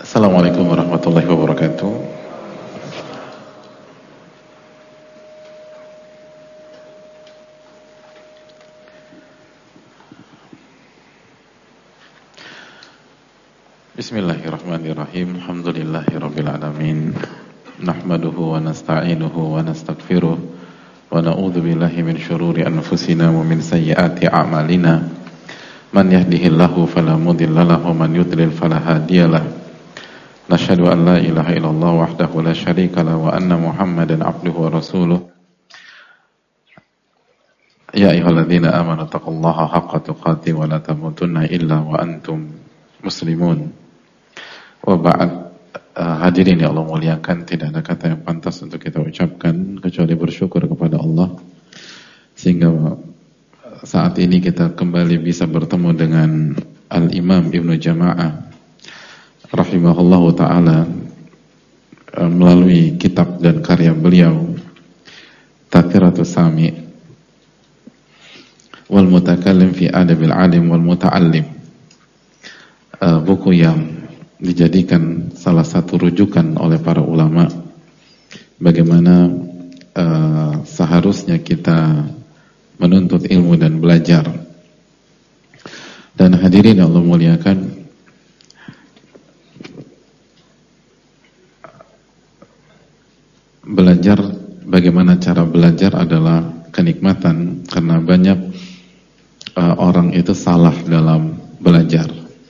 Assalamualaikum warahmatullahi wabarakatuh. Bismillahirrahmanirrahim. Alhamdulillahirabbil alamin. Nahmaduhu wa nasta'inuhu wa nastaghfiruh wa na'udzu billahi min syururi anfusina wa min sayyiati a'malina. Man yahdihillahu fala mudilla lahu wa man yudlil fala hadiyalah. Nashhadu an la ilaha illallah wahdahu la syarika lahu wa anna Muhammadan abduhu wa rasuluh. Ya ayyuhalladzina amanu taqullaha haqqa tuqatih wa la tamutunna illa wa antum muslimun. Wa ba'd. Hadirin yang Allah muliakan, tidak ada kata yang pantas untuk kita ucapkan kecuali bersyukur kepada Allah sehingga saat ini kita kembali bisa bertemu dengan Al-Imam Ibnu Jama'ah rahimahullahu ta'ala melalui kitab dan karya beliau Tadhkiratus Sami' wal Mutakallim fi Adabil Alim wal Muta'allim, buku yang dijadikan salah satu rujukan oleh para ulama bagaimana seharusnya kita menuntut ilmu dan belajar. Dan hadirin yang Allah muliakan, belajar, bagaimana cara belajar adalah kenikmatan, karena banyak orang itu salah dalam belajar.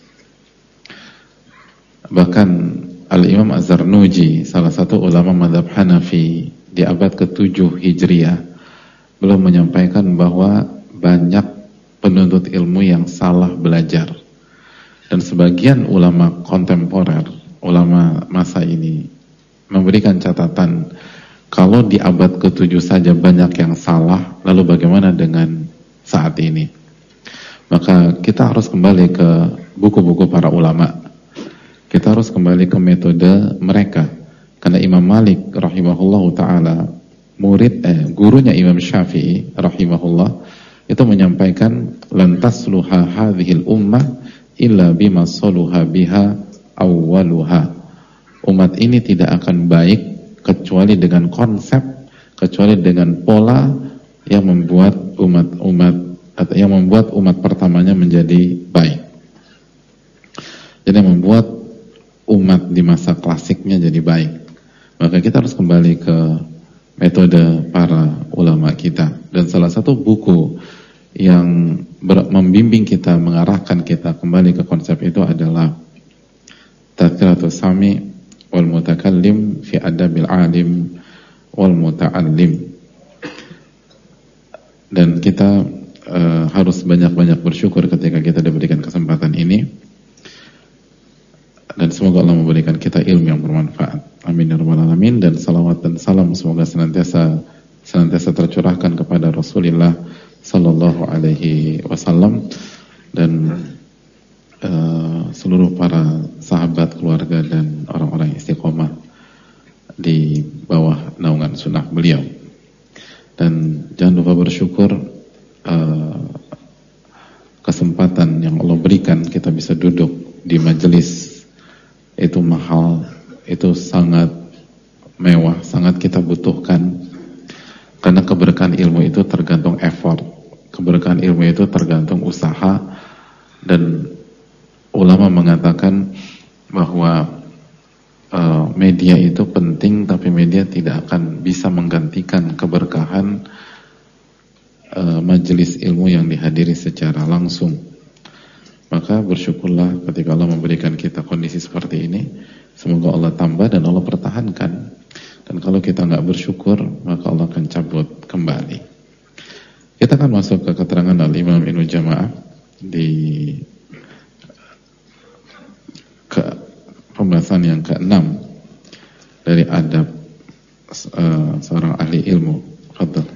Bahkan Al-Imam Az-Zarnuji, salah satu ulama mazhab Hanafi di abad ke-7 Hijriah, belum menyampaikan bahwa banyak penuntut ilmu yang salah belajar. Dan sebagian ulama kontemporer, ulama masa ini memberikan catatan, kalau di abad ke-7 saja banyak yang salah, lalu bagaimana dengan saat ini? Maka kita harus kembali ke buku-buku para ulama. Kita harus kembali ke metode mereka. Karena Imam Malik rahimahullahu ta'ala, gurunya Imam Syafi'i rahimahullah, itu menyampaikan, lantas luha hadhil ummah illa bima saluha biha awwaluha. Umat ini tidak akan baik kecuali dengan konsep, kecuali dengan pola yang membuat umat pertamanya menjadi baik. Jadi yang membuat umat di masa klasiknya jadi baik. Maka kita harus kembali ke metode para ulama kita. Dan salah satu buku yang membimbing kita, mengarahkan kita kembali ke konsep itu adalah Tadhkiratus Sami' wal Mutakallim fi Adabil Alim wal Muta'allim. Dan kita harus banyak-banyak bersyukur ketika kita diberikan kesempatan ini, dan semoga Allah memberikan kita ilmu yang bermanfaat. Amin ya rabbal alamin. Dan salawat dan salam semoga senantiasa tercurahkan kepada Rasulullah sallallahu alaihi wasallam dan seluruh para sahabat, keluarga, dan orang-orang istiqomah di bawah naungan sunnah beliau. Dan jangan lupa bersyukur kesempatan yang Allah berikan kita bisa duduk di majelis itu mahal, itu sangat mewah, sangat kita butuhkan. Karena keberkahan ilmu itu tergantung effort, keberkahan ilmu itu tergantung usaha. Dan ulama mengatakan bahwa media itu penting, tapi media tidak akan bisa menggantikan keberkahan majelis ilmu yang dihadiri secara langsung. Maka bersyukurlah ketika Allah memberikan kita kondisi seperti ini. Semoga Allah tambah dan Allah pertahankan. Dan kalau kita nggak bersyukur, maka Allah akan cabut kembali. Kita akan masuk ke keterangan Al-Imam Ibnu Jama'ah di pembahasan yang ke-6 dari adab seorang ahli ilmu. Fadhal.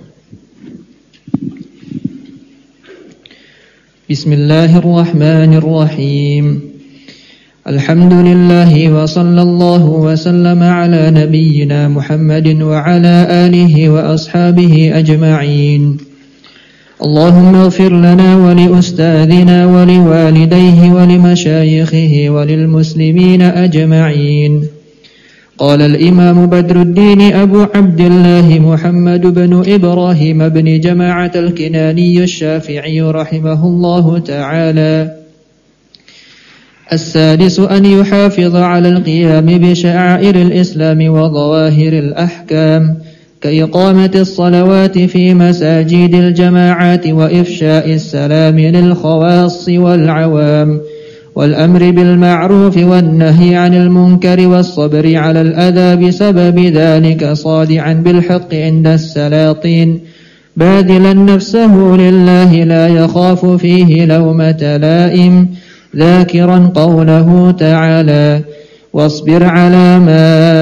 Bismillahirrahmanirrahim. Alhamdulillah wa sallallahu wa sallama ala nabiyyina Muhammadin wa ala alihi wa ashabihi ajma'in. اللهم اغفر لنا ولأستاذنا ولوالديه ولمشايخه وللمسلمين أجمعين. قال الإمام بدر الدين أبو عبد الله محمد بن إبراهيم بن جماعة الكناني الشافعي رحمه الله تعالى: السادس أن يحافظ على القيام بشعائر الإسلام وظواهر الأحكام كإقامة الصلوات في مساجد الجماعات وإفشاء السلام للخواص والعوام والأمر بالمعروف والنهي عن المنكر والصبر على الأذى بسبب ذلك صادعا بالحق عند السلاطين باذلا نفسه لله لا يخاف فيه لومة لائم ذاكرا قوله تعالى: واصبر على ما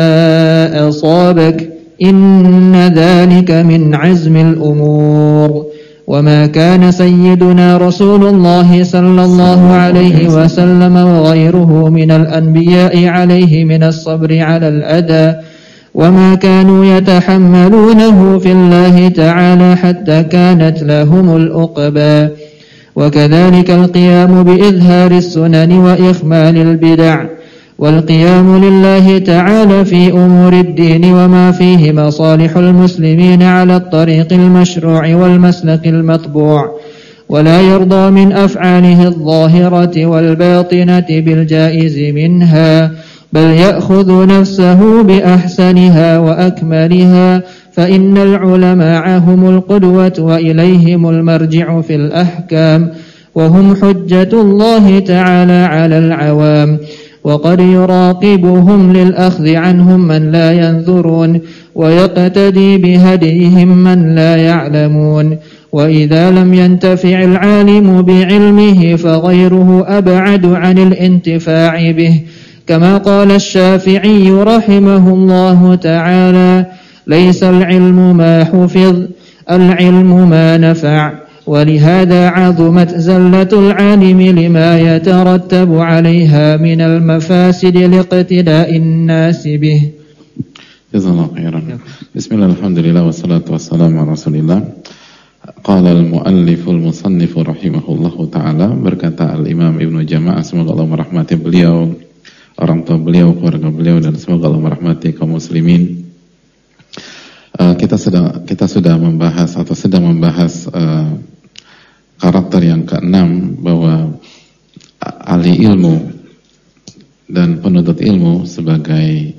أصابك إن ذلك من عزم الأمور. وما كان سيدنا رسول الله صلى الله عليه وسلم وغيره من الأنبياء عليه من الصبر على الأذى وما كانوا يتحملونه في الله تعالى حتى كانت لهم العقبى. وكذلك القيام بإظهار السنن وإخمال البدع والقيام لله تعالى في أمور الدين وما فيه مصالح المسلمين على الطريق المشروع والمسلك المطبوع ولا يرضى من أفعاله الظاهرة والباطنة بالجائز منها بل يأخذ نفسه بأحسنها وأكملها فإن العلماء هم القدوة وإليهم المرجع في الأحكام وهم حجة الله تعالى على العوام وقد يراقبهم للأخذ عنهم من لا ينظرون ويقتدي بهديهم من لا يعلمون وإذا لم ينتفع العالم بعلمه فغيره أبعد عن الانتفاع به كما قال الشافعي رحمه الله تعالى: ليس العلم ما حفظ العلم ما نفع. ولهذا عظمت زلة العالم لما يترتب عليها من المفاسد لاقتداء الناس به. Jazakallahu khairan. Bismillah, alhamdulillah, wassalatu wassalamu ala rasulillah. Qala al-mualliful musannifu rahimahullahu ta'ala, berkata al-imam Ibnu Jama'ah, semoga Allah merahmati beliau, orang tua beliau, keluarga beliau, dan semoga Allah merahmati kaum muslimin. Kita sudah membahas atau sedang membahas karakter yang keenam, bahwa ahli ilmu dan penuntut ilmu sebagai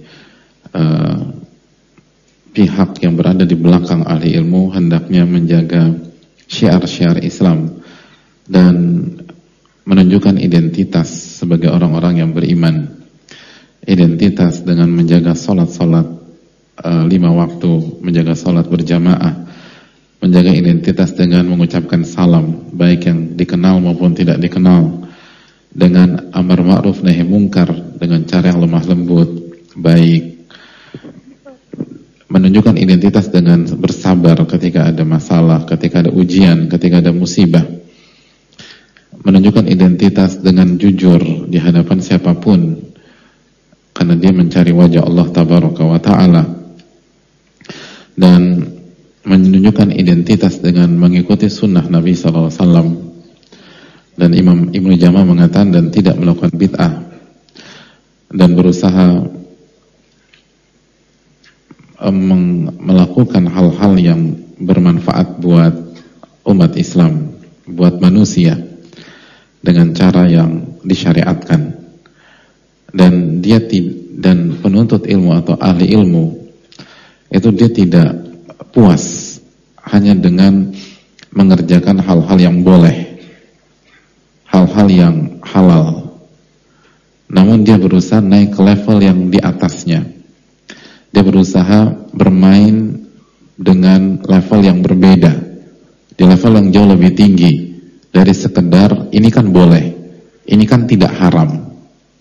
pihak yang berada di belakang ahli ilmu hendaknya menjaga syiar-syiar Islam dan menunjukkan identitas sebagai orang-orang yang beriman. Identitas dengan menjaga salat-salat 5 waktu, menjaga salat berjamaah, menjaga identitas dengan mengucapkan salam, baik yang dikenal maupun tidak dikenal, dengan amar ma'ruf nahi mungkar dengan cara yang lemah lembut, baik, menunjukkan identitas dengan bersabar ketika ada masalah, ketika ada ujian, ketika ada musibah, menunjukkan identitas dengan jujur di hadapan siapapun karena dia mencari wajah Allah tabaraka wa ta'ala, dan menunjukkan identitas dengan mengikuti sunnah Nabi SAW. Dan Imam Ibnu Jama'ah mengatakan, dan tidak melakukan bid'ah, dan berusaha melakukan hal-hal yang bermanfaat buat umat Islam, buat manusia, dengan cara yang disyariatkan. Dan dan penuntut ilmu atau ahli ilmu itu dia tidak puas hanya dengan mengerjakan hal-hal yang boleh, hal-hal yang halal, namun dia berusaha naik ke level yang di atasnya. Dia berusaha bermain dengan level yang berbeda, di level yang jauh lebih tinggi dari sekedar ini kan boleh, ini kan tidak haram.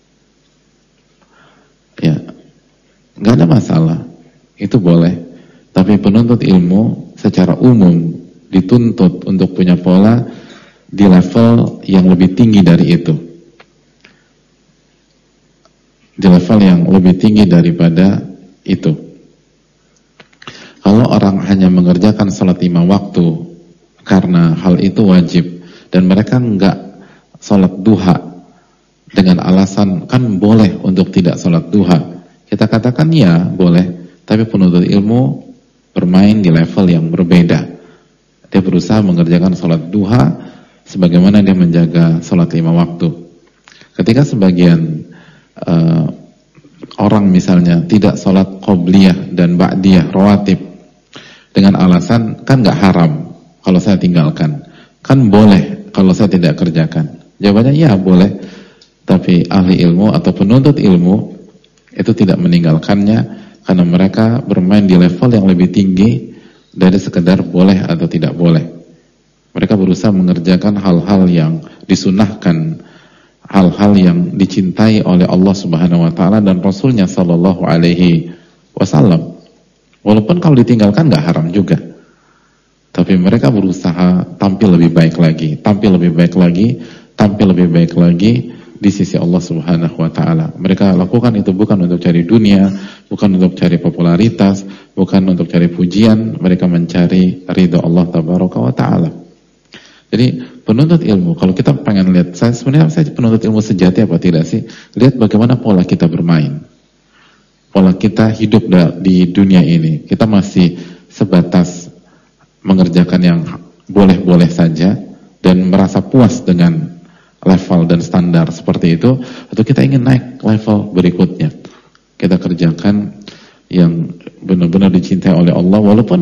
Ya, nggak ada masalah, itu boleh. Tapi penuntut ilmu secara umum dituntut untuk punya pola di level yang lebih tinggi dari itu, di level yang lebih tinggi daripada itu. Kalau orang hanya mengerjakan salat 5 waktu karena hal itu wajib, dan mereka enggak sholat duha dengan alasan kan boleh untuk tidak sholat duha, kita katakan ya boleh, tapi penuntut ilmu bermain di level yang berbeda. Dia berusaha mengerjakan sholat duha sebagaimana dia menjaga sholat 5 waktu. Ketika sebagian orang misalnya tidak sholat qobliyah dan ba'diyah rawatib dengan alasan kan gak haram kalau saya tinggalkan, kan boleh kalau saya tidak kerjakan. Jawabannya ya boleh, tapi ahli ilmu atau penuntut ilmu itu tidak meninggalkannya karena mereka bermain di level yang lebih tinggi dari sekedar boleh atau tidak boleh. Mereka berusaha mengerjakan hal-hal yang disunahkan, hal-hal yang dicintai oleh Allah Subhanahu wa taala dan Rasulnya sallallahu alaihi wasallam. Walaupun kalau ditinggalkan gak haram juga. Tapi mereka berusaha tampil lebih baik lagi, tampil lebih baik lagi, tampil lebih baik lagi di sisi Allah Subhanahu wa taala. Mereka lakukan itu bukan untuk cari dunia, bukan untuk cari popularitas, bukan untuk cari pujian, mereka mencari ridha Allah tabaraka wa taala. Jadi penuntut ilmu, kalau kita pengen lihat sebenarnya saya penuntut ilmu sejati apa tidak sih? Lihat bagaimana pola kita bermain. Pola kita hidup di dunia ini. Kita masih sebatas mengerjakan yang boleh-boleh saja dan merasa puas dengan level dan standar seperti itu, atau kita ingin naik level berikutnya. Kita kerjakan yang benar-benar dicintai oleh Allah walaupun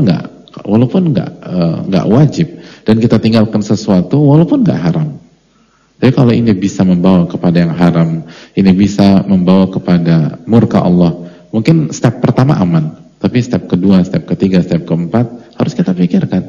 nggak wajib, dan kita tinggalkan sesuatu walaupun nggak haram. Jadi kalau ini bisa membawa kepada yang haram, ini bisa membawa kepada murka Allah, mungkin step pertama aman, tapi step kedua, step ketiga, step keempat harus kita pikirkan.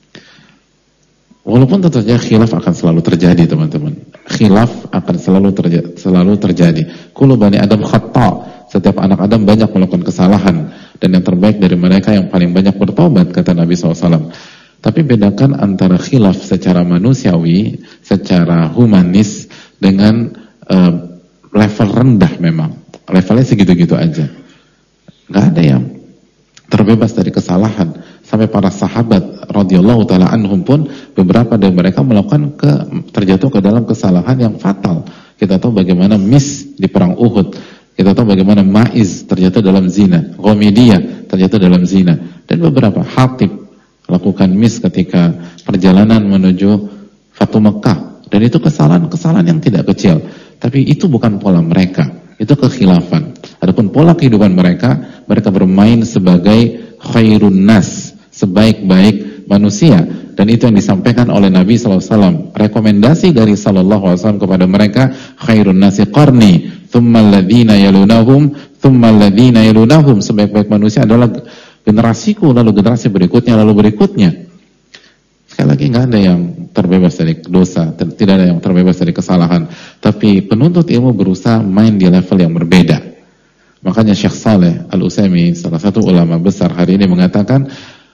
Walaupun tentu saja khilaf akan selalu terjadi, teman-teman. Khilaf akan selalu terjadi. Kullu bani Adam khata'. Setiap anak Adam banyak melakukan kesalahan, dan yang terbaik dari mereka yang paling banyak bertobat, kata Nabi SAW. Tapi bedakan antara khilaf secara manusiawi, secara humanis, dengan level rendah memang. Levelnya segitu-gitu aja. Gak ada yang terbebas dari kesalahan. Sampai para sahabat radhiyallahu taala anhum pun beberapa dari mereka melakukan terjatuh ke dalam kesalahan yang fatal. Kita tahu bagaimana Mis di perang Uhud, kita tahu bagaimana Ma'iz terjatuh dalam zina, Ghamidiyah terjatuh dalam zina, dan beberapa Hatib lakukan Mis ketika perjalanan menuju Fatu Mekah, dan itu kesalahan yang tidak kecil. Tapi itu bukan pola mereka, itu kekhilafan. Adapun pola kehidupan mereka bermain sebagai khairun nas, sebaik-baik manusia, dan itu yang disampaikan oleh Nabi SAW. Rekomendasi dari SAW kepada mereka, khairun nasi qarni, thumma alladhina yalunahum, thumma alladhina yalunahum. Sebaik-baik manusia adalah generasiku, lalu generasi berikutnya, lalu berikutnya. Sekali lagi, nggak ada yang terbebas dari dosa, tidak ada yang terbebas dari kesalahan. Tapi penuntut ilmu berusaha main di level yang berbeda. Makanya Syekh Saleh Al-Utsaimin, salah satu ulama besar hari ini, mengatakan,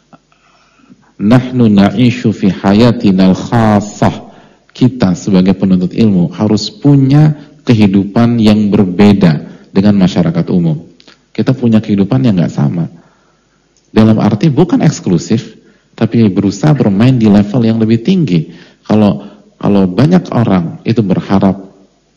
nahnu na'ishu fi hayatinal khassah. Kita sebagai penuntut ilmu harus punya kehidupan yang berbeda dengan masyarakat umum. Kita punya kehidupan yang nggak sama. Dalam arti bukan eksklusif, tapi berusaha bermain di level yang lebih tinggi. Kalau banyak orang itu berharap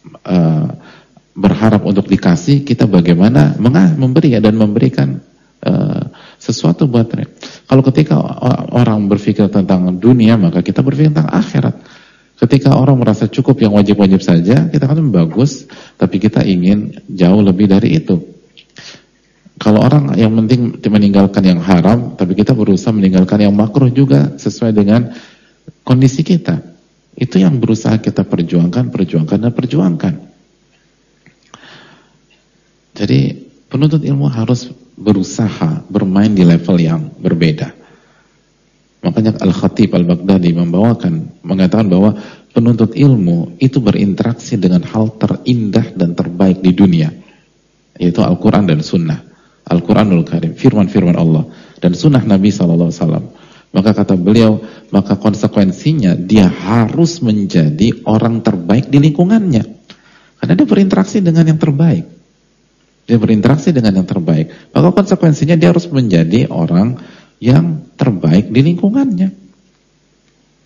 untuk dikasih, kita bagaimana memberi dan memberikan sesuatu buat mereka. Kalau ketika orang berpikir tentang dunia, maka kita berpikir tentang akhirat. Ketika orang merasa cukup yang wajib-wajib saja, kita kan bagus, tapi kita ingin jauh lebih dari itu. Kalau orang yang penting meninggalkan yang haram, tapi kita berusaha meninggalkan yang makruh juga sesuai dengan kondisi kita. Itu yang berusaha kita perjuangkan. Jadi penuntut ilmu harus berusaha bermain di level yang berbeda. Makanya Al-Khatib Al-Baghdadi mengatakan bahwa penuntut ilmu itu berinteraksi dengan hal terindah dan terbaik di dunia, yaitu Al-Quran dan Sunnah. Al-Quranul Karim, firman-firman Allah, dan Sunnah Nabi SAW. Maka kata beliau, maka konsekuensinya dia harus menjadi orang terbaik di lingkungannya, karena dia berinteraksi dengan yang terbaik. Maka konsekuensinya dia harus menjadi orang yang terbaik di lingkungannya.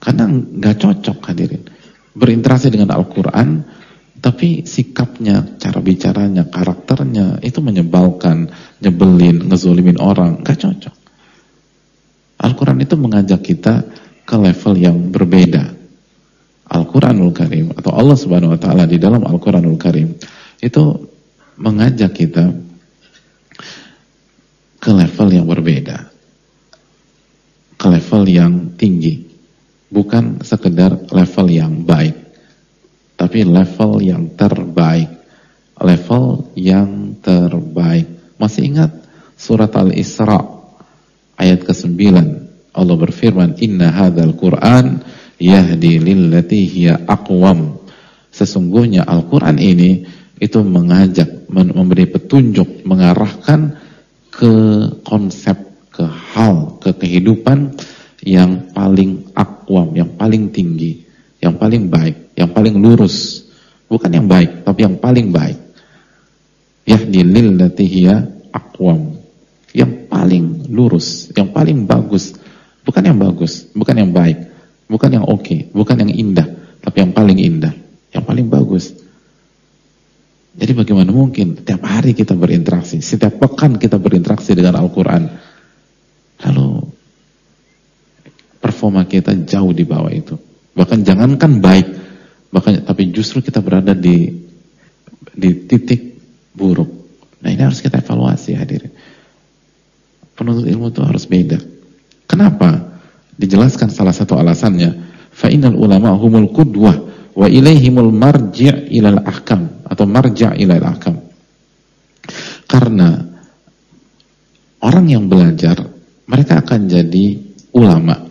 Karena nggak cocok hadirin berinteraksi dengan Al-Quran, tapi sikapnya, cara bicaranya, karakternya itu menyebalkan, nyebelin, ngezolimin orang, nggak cocok. Al-Quran itu mengajak kita ke level yang berbeda. Al-Quranul Karim atau Allah Subhanahu Wa Taala di dalam Al-Quranul Karim itu mengajak kita ke level yang berbeda, ke level yang tinggi, bukan sekedar level yang baik, tapi level yang terbaik, level yang terbaik. Masih ingat surat Al-Isra ayat ke-9, Allah berfirman, Inna hadzal Qur'an yahdi lillati hiya aqwam. Sesungguhnya Al-Quran ini itu mengajak, memberi petunjuk, mengarahkan ke konsep, ke hal, ke kehidupan yang paling aqwam, yang paling tinggi, yang paling baik, yang paling lurus. Bukan yang baik, tapi yang paling baik. Yahdi lillati hiya aqwam, yang paling lurus, yang paling bagus. Bukan yang bagus, bukan yang baik, bukan yang oke, bukan yang indah, tapi yang paling indah, yang paling bagus. Jadi bagaimana mungkin setiap hari kita berinteraksi, setiap pekan kita berinteraksi dengan Al-Quran, lalu performa kita jauh di bawah itu. Bahkan jangankan baik, bahkan tapi justru kita berada di titik buruk. Nah, ini harus kita evaluasi hadirin. Penuntut ilmu itu harus beda. Kenapa? Dijelaskan salah satu alasannya, fa innal ulama humul qudwah wa ilaihimul marji' ilal ahkam, atau marja' ilal ahkam. Karena orang yang belajar, mereka akan jadi ulama.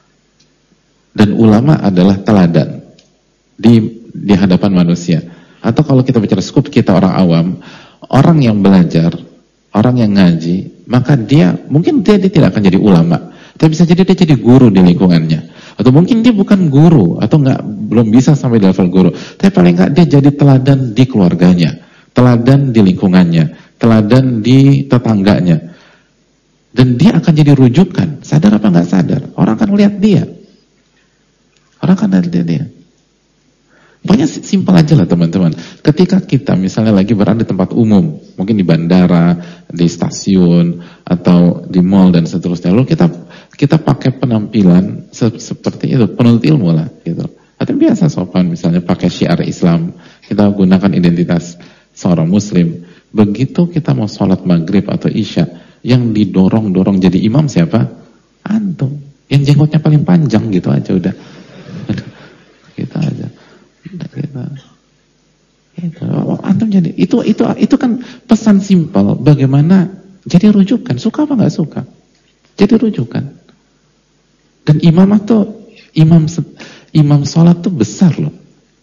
Dan ulama adalah teladan di hadapan manusia. Atau kalau kita bicara skup kita orang awam, orang yang belajar, orang yang ngaji, maka dia tidak akan jadi ulama. Tapi bisa jadi dia jadi guru di lingkungannya. Atau mungkin dia bukan guru, atau belum bisa sampai di level guru. Tapi paling enggak dia jadi teladan di keluarganya, teladan di lingkungannya, teladan di tetangganya. Dan dia akan jadi rujukan, sadar apa enggak sadar. Orang akan lihat dia. Orang akan lihat dia. Pokoknya simpel aja lah teman-teman. Ketika kita misalnya lagi berada di tempat umum, mungkin di bandara, di stasiun, atau di mall dan seterusnya, lalu kita pakai penampilan seperti itu, penuntut ilmu lah gitu. Atau biasa sopan, misalnya pakai syiar Islam, kita gunakan identitas seorang muslim. Begitu kita mau sholat maghrib atau isya, yang didorong-dorong jadi imam siapa? Antum. Yang jenggotnya paling panjang gitu aja udah. Kita aja. Antum jadi itu kan pesan simpel bagaimana jadi rujukan, suka apa nggak suka, jadi rujukan. Dan imam sholat tuh besar loh.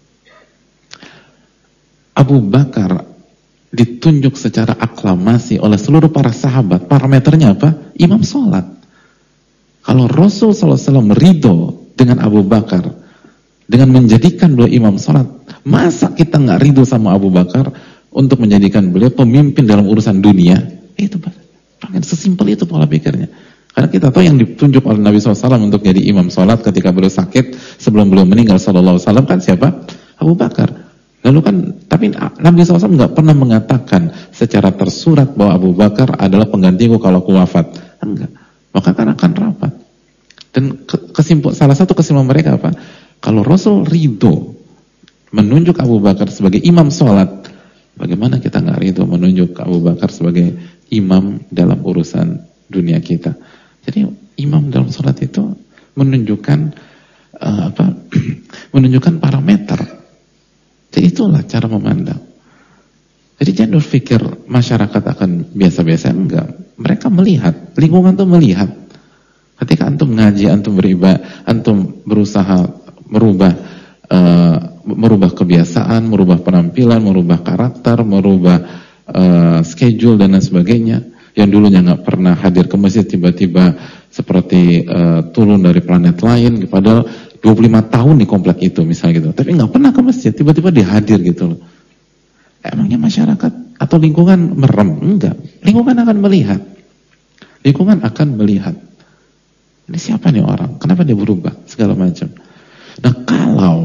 Abu Bakar ditunjuk secara aklamasi oleh seluruh para sahabat. Parameternya apa? Imam sholat. Kalau Rasul SAW ridho dengan Abu Bakar, dengan menjadikan beliau imam sholat, masa kita nggak ridho sama Abu Bakar untuk menjadikan beliau pemimpin dalam urusan dunia? Itu sesimpel itu pola pikirnya. Karena kita tahu yang ditunjuk oleh Nabi SAW untuk jadi imam sholat ketika beliau sakit sebelum beliau meninggal SAW kan siapa? Abu Bakar. Lalu kan, tapi Nabi SAW nggak pernah mengatakan secara tersurat bahwa Abu Bakar adalah penggantiku kalau aku wafat. Enggak. Maka kan akan rapat. Dan salah satu kesimpulan mereka apa? Kalau Rasul ridho menunjuk Abu Bakar sebagai imam sholat, bagaimana kita nggak ridho menunjuk Abu Bakar sebagai imam dalam urusan dunia kita? Jadi imam dalam sholat itu menunjukkan menunjukkan parameter. Jadi itulah cara memandang. Jadi jangan berpikir masyarakat akan biasa-biasa, enggak. Mereka melihat, lingkungan tuh melihat. Ketika antum ngaji, antum beribadah, antum berusaha merubah kebiasaan, merubah penampilan, merubah karakter, merubah schedule dan lain sebagainya. Yang dulunya nggak pernah hadir ke masjid tiba-tiba seperti turun dari planet lain, padahal 25 tahun di komplek itu misalnya gitu. Tapi nggak pernah ke masjid, tiba-tiba dia hadir gitu loh. Emangnya masyarakat atau lingkungan merem? Enggak. Lingkungan akan melihat. Lingkungan akan melihat. Ini siapa nih orang? Kenapa dia berubah? segala macam. Nah, kalau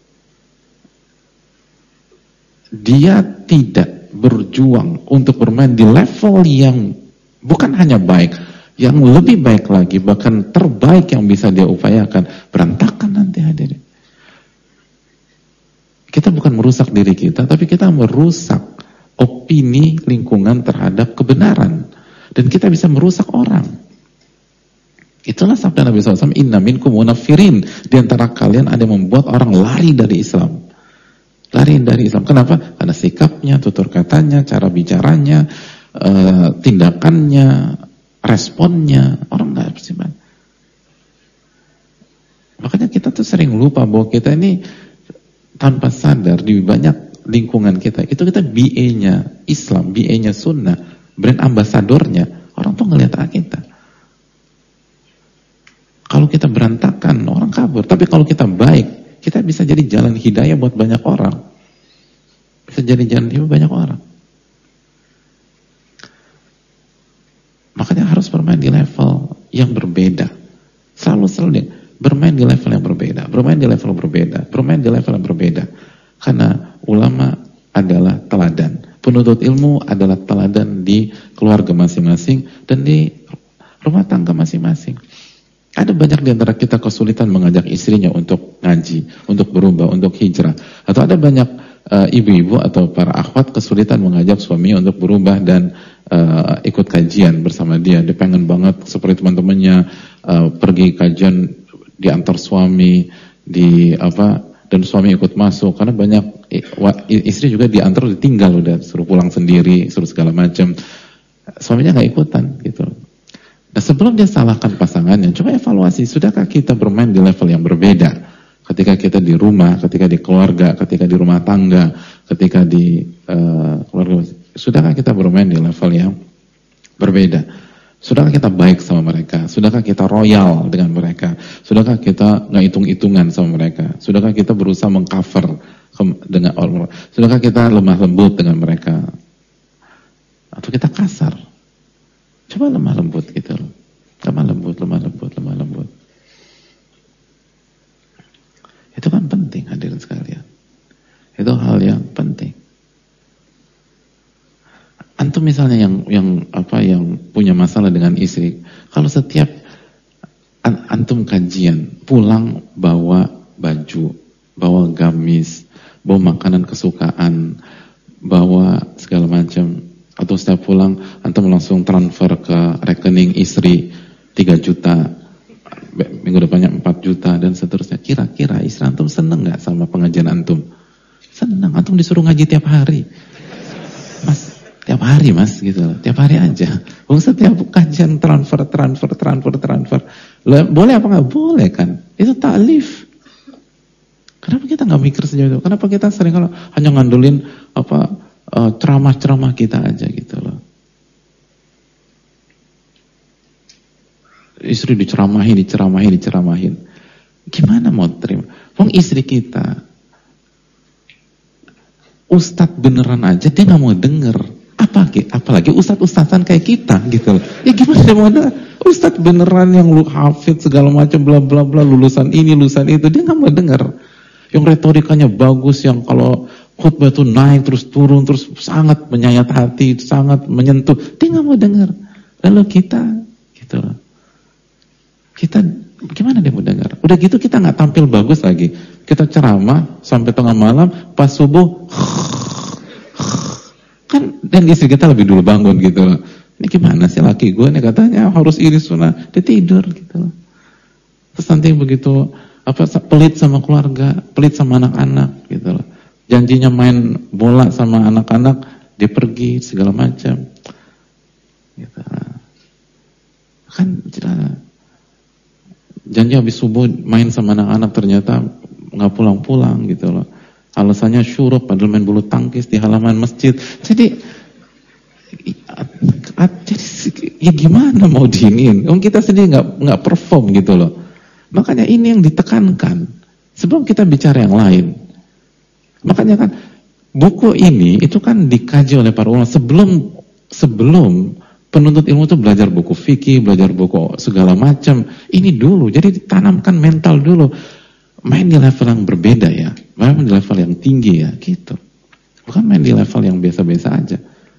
dia tidak berjuang untuk bermain di level yang bukan hanya baik, yang lebih baik lagi, bahkan terbaik yang bisa dia upayakan, berantakan nanti hadirin. Kita bukan merusak diri kita, tapi kita merusak opini lingkungan terhadap kebenaran. Dan kita bisa merusak orang. Itulah sabda Nabi SAW, inna minkum munafirin. Di antara kalian ada yang membuat orang lari dari Islam. Lari dari Islam. Kenapa? Karena sikapnya, tutur katanya, cara bicaranya, tindakannya, responnya. Orang gak bersifat. Makanya kita tuh sering lupa bahwa kita ini tanpa sadar di banyak lingkungan kita, itu kita BA-nya Islam, BA-nya sunnah, brand ambasadornya. Orang tuh ngelihat kita. Kalau kita berantakan, orang kabur. Tapi kalau kita baik, kita bisa jadi jalan hidayah buat banyak orang. Bisa jadi jalan hidayah banyak orang. Makanya harus bermain di level yang berbeda. Selalu bermain di level yang berbeda. Bermain di level berbeda. Bermain di level yang berbeda. Karena ulama adalah teladan. Penuntut ilmu adalah teladan di keluarga masing-masing dan di rumah tangga masing-masing. Ada banyak di antara kita kesulitan mengajak istrinya untuk ngaji, untuk berubah, untuk hijrah. Atau ada banyak ibu-ibu atau para akhwat kesulitan mengajak suaminya untuk berubah dan ikut kajian bersama dia. Dia pengen banget seperti teman-temannya pergi kajian diantar suami, dan suami ikut masuk. Karena banyak istri juga diantar, ditinggal, udah suruh pulang sendiri, suruh segala macam. Suaminya nggak ikutan gitu. Nah, sebelum dia salahkan pasangannya, coba evaluasi, sudahkah kita bermain di level yang berbeda? Ketika kita di rumah, ketika di keluarga, ketika di rumah tangga, ketika di keluarga, sudahkah kita bermain di level yang berbeda? Sudahkah kita baik sama mereka? Sudahkah kita royal dengan mereka? Sudahkah kita nggak hitung-hitungan sama mereka? Sudahkah kita berusaha mengcover dengan orang? Sudahkah kita lemah lembut dengan mereka? Atau kita kasar? Coba lemah lembut gitu loh. Lemah lembut. Itu kan penting hadirin sekalian. Itu hal yang penting. Antum misalnya yang punya masalah dengan istri, kalau setiap antum kajian, pulang bawa baju, bawa gamis, bawa makanan kesukaan, bawa segala macam, atau setiap pulang antum langsung transfer ke rekening istri 3 juta, minggu depannya 4 juta dan seterusnya. Kira-kira istri antum seneng gak sama pengajian antum? Seneng. Antum disuruh ngaji tiap hari, mas, tiap hari mas gitu loh. Tiap hari aja. Setiap kajian transfer. Boleh apa gak? Boleh kan? Itu ta'lif. Kenapa kita gak mikir sejauh itu? Kenapa kita sering kalau hanya ngandelin ceramah-ceramah kita aja gitu loh. Istri diceramahin. Gimana mau terima? Wong istri kita, ustadz beneran aja dia nggak mau denger. Apalagi ustadz-ustadzan kayak kita gitu loh. Ya gimana dia mau denger? Ustadz beneran yang lu hafid segala macam bla bla bla, lulusan ini lulusan itu, dia nggak mau denger. Yang retorikanya bagus, yang kalau khutbah itu naik terus turun terus sangat menyayat hati, sangat menyentuh, dia nggak mau dengar. Lalu kita gitu loh. Kita gimana dia mau dengar? Udah gitu kita nggak tampil bagus lagi. Kita ceramah sampai tengah malam, pas subuh kan, dan istri kita lebih dulu bangun gitu loh. Ini gimana sih laki gue nih, katanya harus ini sunnah, dia tidur gitu loh. Terus nanti begitu pelit sama keluarga, pelit sama anak-anak gitu loh. Janjinya main bola sama anak-anak, dia pergi segala macam. Gitu. Kan janji habis subuh main sama anak-anak, ternyata nggak pulang-pulang gitu loh. Alasannya syuruk padahal main bulu tangkis di halaman masjid. Jadi ya gimana mau diinin? Kita sendiri nggak perform gitu loh. Makanya ini yang ditekankan sebelum kita bicara yang lain. Makanya kan buku ini itu kan dikaji oleh para ulama sebelum Penuntut ilmu itu belajar buku fikih, belajar buku segala macam. Ini dulu, jadi ditanamkan mental dulu. Main di level yang berbeda ya, main di level yang tinggi ya, gitu. Bukan main di level yang biasa-biasa aja.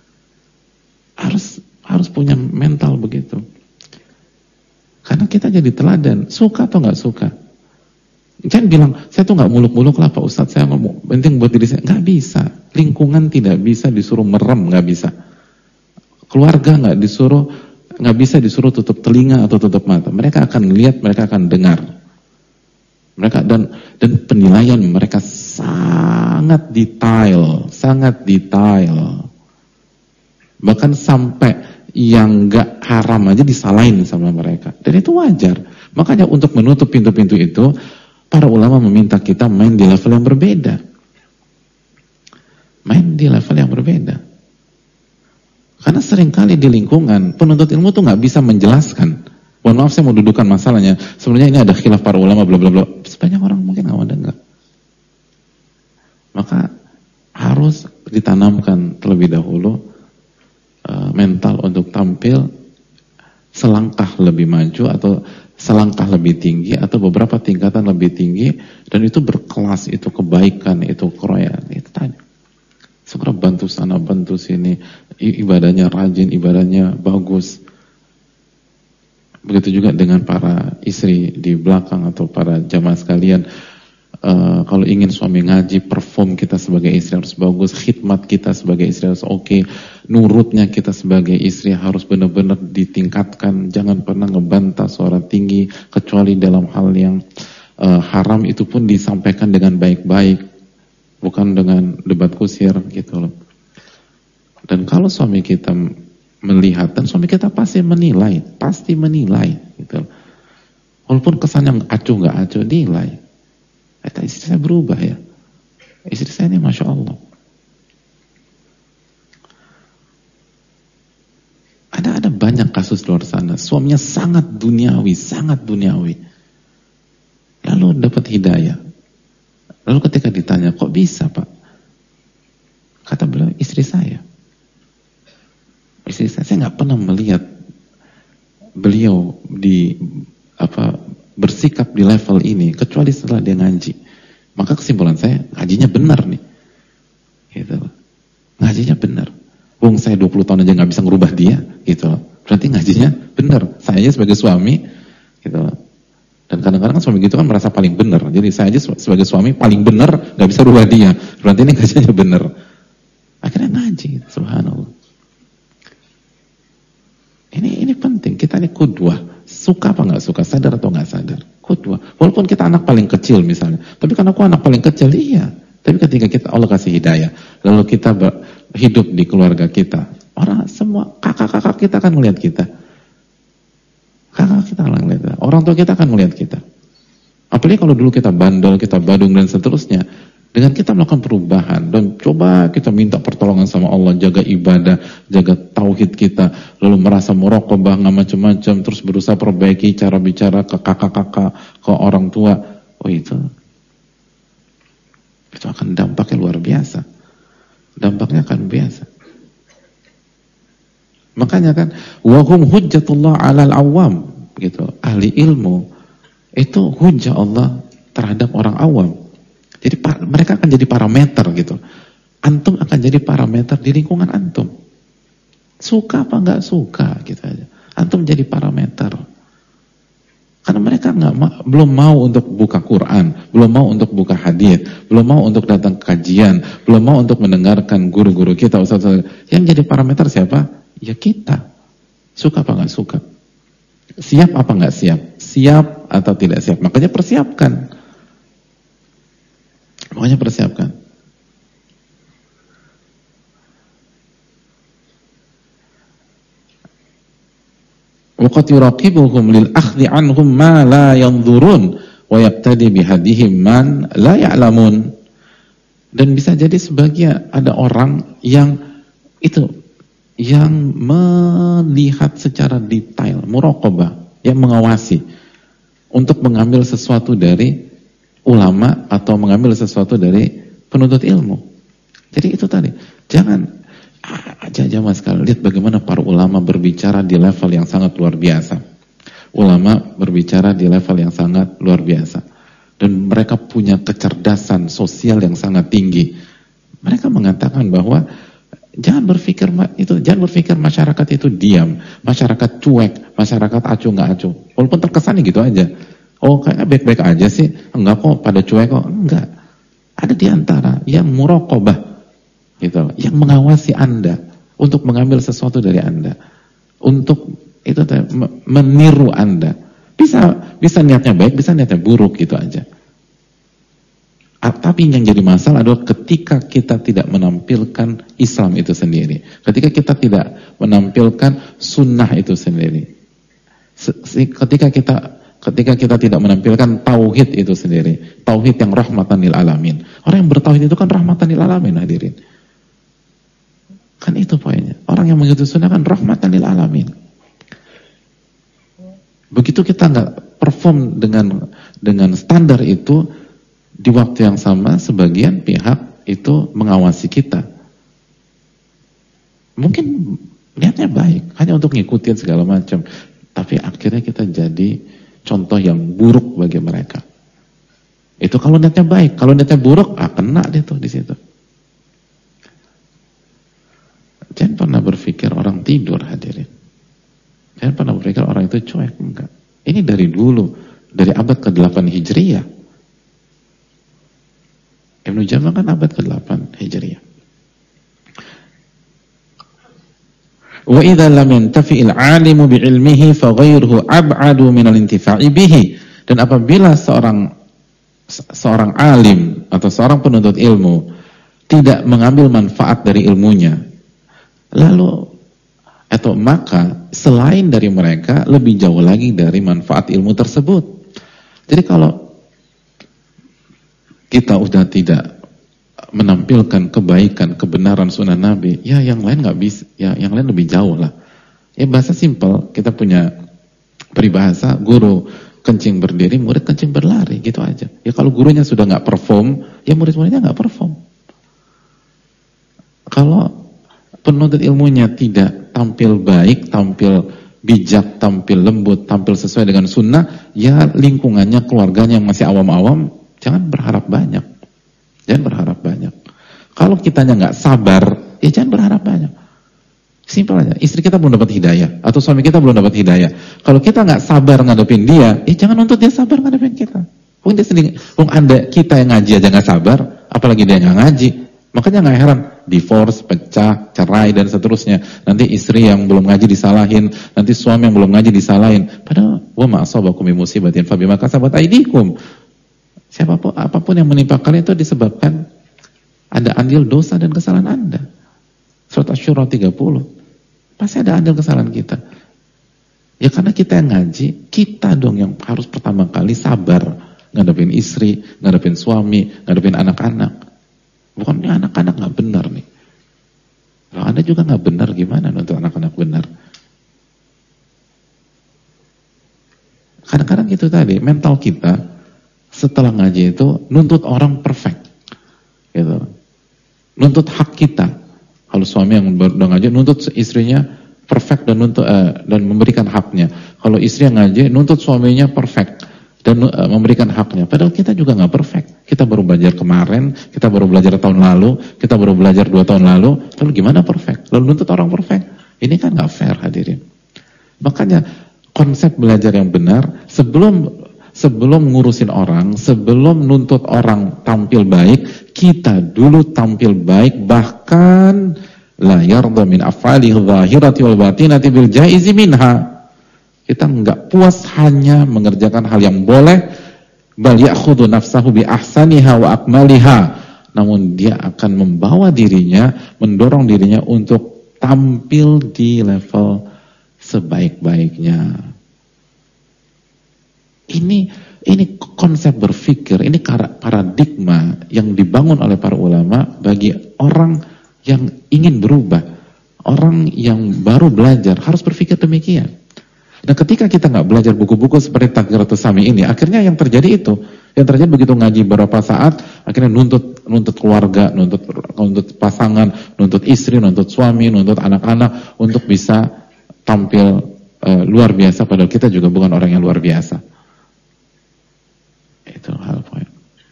Harus punya mental begitu. Karena kita jadi teladan, suka atau nggak suka. Jangan bilang, saya tuh nggak muluk-muluk lah Pak Ustadz, saya ngomong penting buat diri saya. Nggak bisa, lingkungan tidak bisa disuruh merem, nggak bisa. Keluarga nggak bisa disuruh tutup telinga atau tutup mata. Mereka akan lihat, mereka akan dengar. Mereka dan penilaian mereka sangat detail. Bahkan sampai yang nggak haram aja disalahin sama mereka. Dan itu wajar. Makanya untuk menutup pintu-pintu itu, para ulama meminta kita main di level yang berbeda. Main di level yang berbeda. Karena seringkali di lingkungan penuntut ilmu tuh nggak bisa menjelaskan. Mohon maaf saya mau dudukan masalahnya. Sebenarnya ini ada khilaf para ulama bla bla bla. Sebanyak orang mungkin nggak mau dengar. Maka harus ditanamkan terlebih dahulu mental untuk tampil selangkah lebih maju atau selangkah lebih tinggi atau beberapa tingkatan lebih tinggi, dan itu berkelas, itu kebaikan, itu keroyaan, itu tadi. Segera bantu sana, bantu sini, ibadahnya rajin, ibadahnya bagus. Begitu juga dengan para istri di belakang atau para jamaah sekalian. Kalau ingin suami ngaji, perform kita sebagai istri harus bagus, khidmat kita sebagai istri harus oke, nurutnya kita sebagai istri harus benar-benar ditingkatkan. Jangan pernah ngebantah suara tinggi, kecuali dalam hal yang haram, itu pun disampaikan dengan baik-baik, bukan dengan debat kusir gitu loh. Dan kalau suami kita melihat, dan suami kita pasti menilai gitu loh. Walaupun kesan yang acuh nggak acuh, nilai. Istri saya berubah ya. Istri saya ini Masya Allah. Ada banyak kasus di luar sana. Suaminya sangat duniawi. Lalu dapat hidayah. Lalu ketika ditanya, kok bisa Pak? Kata beliau, istri saya. Saya nggak pernah melihat beliau bersikap di level ini kecuali setelah dia ngaji. Maka kesimpulan saya, ngajinya benar nih. Gitu. Ngajinya benar. Wong saya 20 tahun aja nggak bisa ngerubah dia, gitu. Berarti ngajinya benar. Saya aja sebagai suami, gitu. Dan kadang-kadang suami gitu kan merasa paling benar. Jadi saya aja sebagai suami paling benar, nggak bisa rubah dia. Berarti ini ngajinya benar. Akhirnya ngaji, subhanallah. Ini penting. Kita ini qudwah. Suka apa nggak suka, sadar atau nggak sadar, qudwah. Walaupun kita anak paling kecil misalnya, tapi karena aku anak paling kecil, iya. Tapi ketika Allah kasih hidayah, lalu kita hidup di keluarga kita, orang semua kakak-kakak kita akan melihat kita, orang tua kita akan melihat kita. Apalagi kalau dulu kita bandel, kita badung dan seterusnya. Dengan kita melakukan perubahan dan coba kita minta pertolongan sama Allah, jaga ibadah, jaga tauhid kita, lalu merasa muraqabah, nggak macam-macam, terus berusaha perbaiki cara bicara ke kakak-kakak, ke orang tua. Oh itu akan dampaknya luar biasa. Dampaknya akan biasa. Makanya kan, wahum hujjatullah 'alal awam, gitu. Ahli ilmu itu hujjah Allah terhadap orang awam. Jadi mereka akan jadi parameter gitu. Antum akan jadi parameter di lingkungan antum. Suka apa nggak suka gitu aja. Antum jadi parameter. Karena mereka belum mau untuk buka Quran, belum mau untuk buka hadits, belum mau untuk datang ke kajian, belum mau untuk mendengarkan guru-guru kita, ustaz-ustaz. Yang jadi parameter siapa? Ya kita. Suka apa nggak suka? Siap apa nggak siap? Siap atau tidak siap? Makanya persiapkan. Waqad yuraqibuhum lil akhdhi anhum ma la yanzurun wa yaqtadi bihadihim man la ya'lamun. Dan bisa jadi sebagian ada orang yang melihat secara detail, muraqabah, yang mengawasi untuk mengambil sesuatu dari ulama atau mengambil sesuatu dari penuntut ilmu. Jadi itu tadi, jamaah sekalian, lihat bagaimana para ulama berbicara di level yang sangat luar biasa. Ulama berbicara di level yang sangat luar biasa. Dan mereka punya kecerdasan sosial yang sangat tinggi. Mereka mengatakan bahwa jangan berpikir masyarakat itu diam, masyarakat cuek, masyarakat acuh nggak acuh. Walaupun terkesannya gitu aja. Oh kayaknya baik-baik aja sih, enggak kok pada cuek kok, enggak. Ada di antara yang muraqabah, gitu, yang mengawasi Anda untuk mengambil sesuatu dari Anda, untuk itu meniru Anda. Bisa niatnya baik, bisa niatnya buruk, gitu aja. Tapi yang jadi masalah adalah ketika kita tidak menampilkan Islam itu sendiri, ketika kita tidak menampilkan sunnah itu sendiri, ketika kita tidak menampilkan tauhid itu sendiri, tauhid yang rahmatan lil alamin. Orang yang bertauhid itu kan rahmatan lil alamin, hadirin. Kan itu poinnya. Orang yang mengikuti sunnah kan rahmatan lil alamin. Begitu kita nggak perform dengan standar itu, di waktu yang sama sebagian pihak itu mengawasi kita. Mungkin niatnya baik, hanya untuk ngikutin segala macam, tapi akhirnya kita jadi contoh yang buruk bagi mereka. Itu kalau niatnya baik, kalau niatnya buruk, kena deh tuh di situ. Jangan pernah berpikir orang tidur, hadirin. Jangan pernah berpikir orang itu cuek, enggak. Ini dari dulu, dari abad ke-8 Hijriyah. Ibnu Jamah kan abad ke-8 Hijriyah. Wa idza lam yantafi'il 'alimu bi'ilmihi fa ghayruhu ab'adu min al-intifa'i bihi. Dan apabila seorang alim atau seorang penuntut ilmu tidak mengambil manfaat dari ilmunya, maka selain dari mereka lebih jauh lagi dari manfaat ilmu tersebut. Jadi kalau kita udah tidak menampilkan kebaikan, kebenaran sunnah Nabi, ya yang lain nggak bisa, ya yang lain lebih jauh lah. Ya bahasa simpel, kita punya peribahasa, guru kencing berdiri, murid kencing berlari, gitu aja. Ya kalau gurunya sudah nggak perform, ya murid-muridnya nggak perform. Kalau penuntut ilmunya tidak tampil baik, tampil bijak, tampil lembut, tampil sesuai dengan sunnah, ya lingkungannya, keluarganya yang masih awam-awam, jangan berharap banyak. Jangan berharap banyak. Kalau kitanya nggak sabar, ya jangan berharap banyak. Simpel aja. Istri kita belum dapat hidayah, atau suami kita belum dapat hidayah. Kalau kita nggak sabar ngadepin dia, ya jangan nuntut dia sabar ngadepin kita. Kita yang ngaji aja nggak sabar, apalagi dia nggak ngaji. Makanya nggak heran, divorce, pecah, cerai dan seterusnya. Nanti istri yang belum ngaji disalahin, nanti suami yang belum ngaji disalahin. Padahal wa ma asabakum min musibatin fa bima kasabat aydikum. Apapun yang menimpa kalian itu disebabkan ada andil dosa dan kesalahan Anda. Surat Asy-Syura 30. Pasti ada andil kesalahan kita. Ya karena kita yang ngaji, kita dong yang harus pertama kali sabar ngadepin istri, ngadepin suami, ngadepin anak-anak. Bukannya anak-anak nggak benar nih. Kalau Anda juga nggak benar, gimana untuk anak-anak benar? Kadang-kadang gitu tadi, mental kita setelah ngaji itu nuntut orang perfect, gitu. Nuntut hak kita. Kalau suami yang udah ngaji nuntut istrinya perfect dan memberikan haknya. Kalau istri yang ngaji nuntut suaminya perfect dan memberikan haknya. Padahal kita juga nggak perfect. Kita baru belajar kemarin, kita baru belajar tahun lalu, kita baru belajar 2 tahun lalu. Lalu gimana perfect? Lalu nuntut orang perfect? Ini kan nggak fair, hadirin. Makanya konsep belajar yang benar, sebelum ngurusin orang, sebelum nuntut orang tampil baik, kita dulu tampil baik, bahkan la yarda min af'alihi dhahirati wal batinati bil jaizi minha. Kita enggak puas hanya mengerjakan hal yang boleh, bal ya'khudhu nafsahu bi ahsaniha wa akmaliha. Namun dia akan membawa dirinya, mendorong dirinya untuk tampil di level sebaik-baiknya. Ini konsep berpikir, ini paradigma yang dibangun oleh para ulama bagi orang yang ingin berubah, orang yang baru belajar harus berpikir demikian. Dan ketika kita nggak belajar buku-buku seperti Tadhkiratus Sami ini, akhirnya yang terjadi itu Yang terjadi begitu ngaji beberapa saat, akhirnya nuntut keluarga, nuntut pasangan, nuntut istri, nuntut suami, nuntut anak-anak untuk bisa tampil luar biasa, padahal kita juga bukan orang yang luar biasa. Itu hal poin.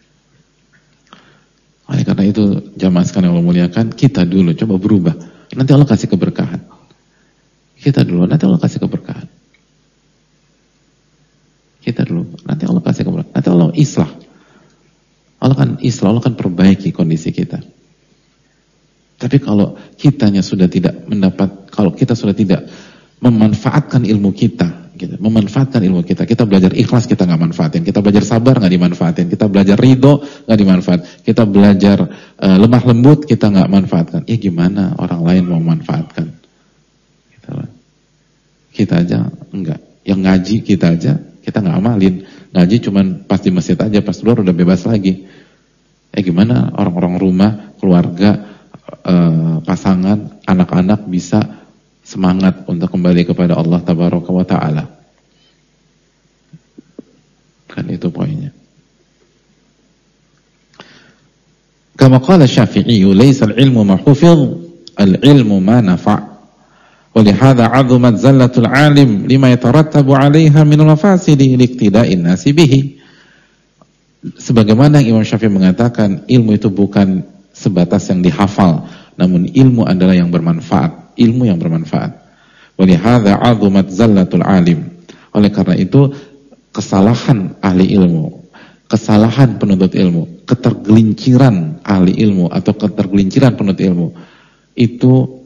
Oleh karena itu jamaah sekalian yang Allah muliakan, kita dulu coba berubah. Nanti Allah kasih keberkahan. Kita dulu, nanti Allah kasih keberkahan. Kita dulu, nanti Allah kasih keberkahan. Nanti Allah islah. Allah kan perbaiki kondisi kita. Tapi kalau kitanya sudah tidak kalau kita sudah tidak memanfaatkan ilmu kita, gitu, kita belajar ikhlas, kita nggak manfaatin, kita belajar sabar nggak dimanfaatin, kita belajar ridho nggak dimanfaat, kita belajar lemah lembut, kita nggak manfaatkan. Ya gimana orang lain mau manfaatkan? Gitu. Kita aja enggak. Yang ngaji kita nggak amalin. Ngaji cuman pas di masjid aja, pas keluar udah bebas lagi. Gimana orang-orang rumah, keluarga, pasangan, anak-anak bisa semangat untuk kembali kepada Allah Tabaraka wa Ta'ala. Kan itu poinnya. Kama qala Syafi'i, "Laisa al-'ilmu ma hufidh, al-'ilmu ma nafa'." Wa lihadza 'azumat zallatul 'alim lima yatarattabu 'alaiha min al-mafasidi liqtida'in nasi bihi. Sebagaimana Imam Syafi'i mengatakan, ilmu itu bukan sebatas yang dihafal, namun ilmu adalah yang bermanfaat, ilmu yang bermanfaat. Wa lihadza 'azumat zallatul 'alim. Oleh karena itu kesalahan ahli ilmu, kesalahan penuntut ilmu, ketergelinciran ahli ilmu atau ketergelinciran penuntut ilmu itu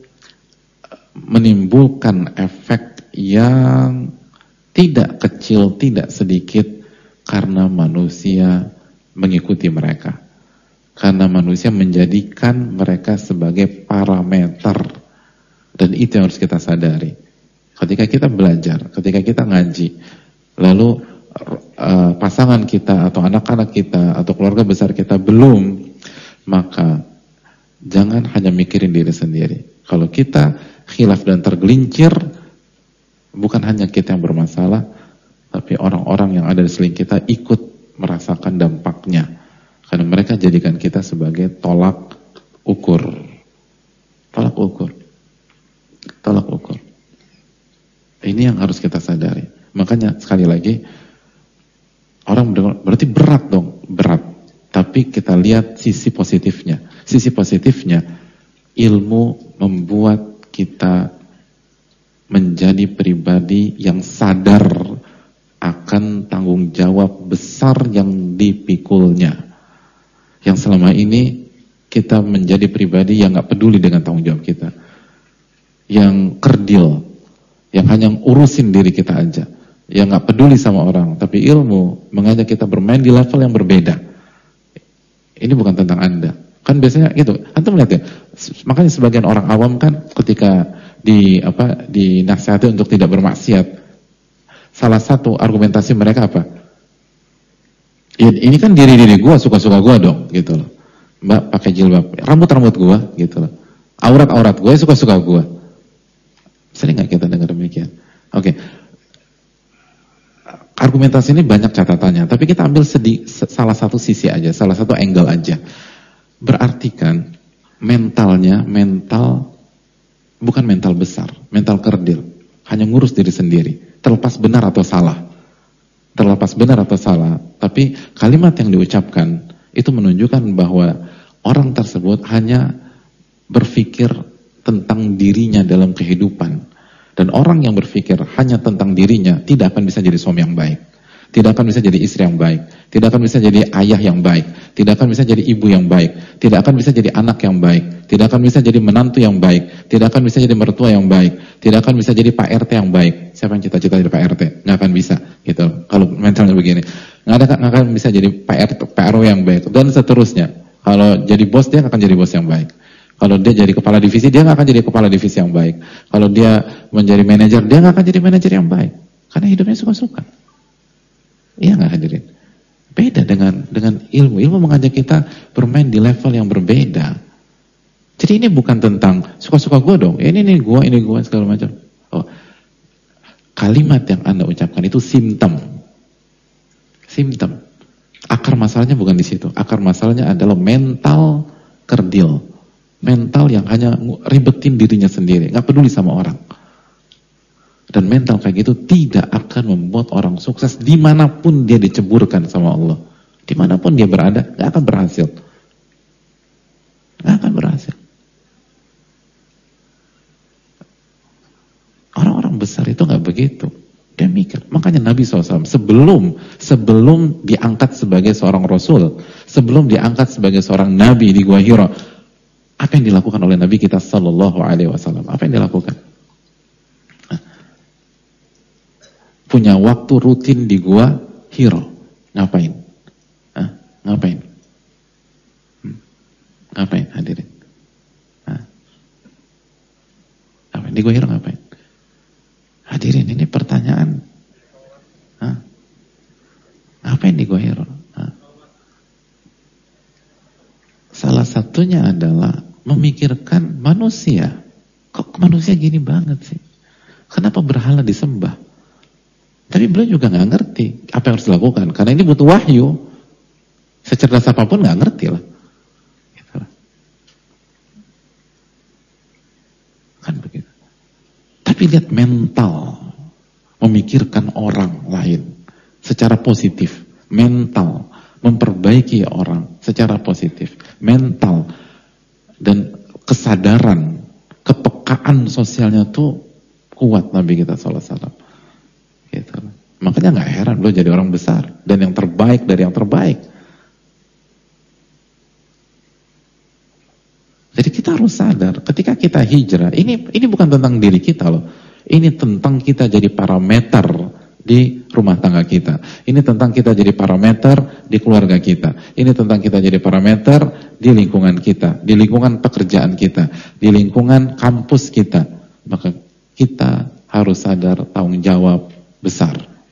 menimbulkan efek yang tidak kecil, tidak sedikit, karena manusia mengikuti mereka. Karena manusia menjadikan mereka sebagai parameter. Dan itu yang harus kita sadari. Ketika kita belajar, ketika kita ngaji, lalu pasangan kita atau anak-anak kita atau keluarga besar kita belum, maka jangan hanya mikirin diri sendiri. Kalau kita khilaf dan tergelincir, bukan hanya kita yang bermasalah, tapi orang-orang yang ada di sekeliling kita ikut merasakan dampaknya. Karena mereka jadikan kita sebagai tolak ukur. Tolak ukur. Tolak ukur. Ini yang harus kita sadari. Makanya sekali lagi, orang berarti berat dong, berat. Tapi kita lihat sisi positifnya. Sisi positifnya, ilmu membuat kita menjadi pribadi yang sadar akan tanggung jawab besar yang dipikulnya. Yang selama ini kita menjadi pribadi yang gak peduli dengan tanggung jawab kita. Yang kerdil, yang hanya urusin diri kita aja. Yang gak peduli sama orang. Tapi ilmu mengajak kita bermain di level yang berbeda. Ini bukan tentang Anda. Kan biasanya gitu. Antum melihat ya, makanya sebagian orang awam kan ketika dinasihati untuk tidak bermaksiat, salah satu argumentasi mereka apa? Ya, ini kan diri gua, suka-suka gua dong, gitu loh. Mbak pakai jilbab, rambut gua, gitu loh. Aurat gua, suka-suka gua. Sering nggak kita dengar demikian? Oke. Argumentasi ini banyak catatannya, tapi kita ambil salah satu sisi aja, salah satu angle aja. Berarti kan mental bukan mental besar, mental kerdil, hanya ngurus diri sendiri, terlepas benar atau salah, tapi kalimat yang diucapkan itu menunjukkan bahwa orang tersebut hanya berpikir tentang dirinya dalam kehidupan, dan orang yang berpikir hanya tentang dirinya tidak akan bisa jadi suami yang baik, tidak akan bisa jadi istri yang baik, tidak akan bisa jadi ayah yang baik, tidak akan bisa jadi ibu yang baik, tidak akan bisa jadi anak yang baik, tidak akan bisa jadi menantu yang baik, tidak akan bisa jadi mertua yang baik, tidak akan bisa jadi Pak RT yang baik. Siapa yang cita-cita jadi Pak RT? Nggak akan bisa, gitu. Kalau mentalnya begini, nggak akan bisa jadi Pak RW yang baik, dan seterusnya. Kalau jadi bos, dia nggak akan jadi bos yang baik. Kalau dia jadi kepala divisi, dia nggak akan jadi kepala divisi yang baik. Kalau dia menjadi manajer, dia nggak akan jadi manajer yang baik. Karena hidupnya suka-suka. Iya nggak hadirin? Beda dengan ilmu. Ilmu mengajak kita bermain di level yang berbeda. Jadi ini bukan tentang suka-suka gue dong. Ini gue segala macam. Oh, kalimat yang Anda ucapkan itu simptom. Akar masalahnya bukan di situ. Akar masalahnya adalah mental kerdil. Mental yang hanya ribetin dirinya sendiri, nggak peduli sama orang. Dan mental kayak gitu tidak akan membuat orang sukses dimanapun dia diceburkan sama Allah. Dimanapun dia berada, nggak akan berhasil. Nggak akan berhasil. Orang-orang besar itu nggak begitu. Dia mikir. Makanya Nabi SAW sebelum diangkat sebagai seorang Rasul, sebelum diangkat sebagai seorang Nabi di Gua Hira, apa yang dilakukan oleh Nabi kita Sallallahu Alaihi Wasallam? Apa yang dilakukan? Punya waktu rutin di Gua Hira. Ngapain? Ngapain? Ngapain hadirin? Ngapain? Di Gua Hira ngapain? Hadirin, ini pertanyaan. Ngapain di Gua Hira? Salah satunya adalah memikirkan manusia. Kok manusia gini banget sih? Kenapa berhala disembah? Tapi beliau juga nggak ngerti apa yang harus dilakukan. Karena ini butuh wahyu. Secerdas apapun nggak ngerti lah. Gitu lah. Kan begitu. Tapi lihat mental. Memikirkan orang lain. Secara positif. Mental. Memperbaiki orang secara positif. Mental. Dan kesadaran. Kepekaan sosialnya tuh kuat Nabi kita SAW. Gitu. Makanya nggak heran beliau jadi orang besar. Dan yang terbaik dari yang terbaik. Jadi kita harus sadar, ketika kita hijrah, ini bukan tentang diri kita loh. Ini tentang kita jadi parameter di rumah tangga kita. Ini tentang kita jadi parameter di keluarga kita. Ini tentang kita jadi parameter di lingkungan kita, di lingkungan pekerjaan kita, di lingkungan kampus kita. Maka kita harus sadar tanggung jawab besar.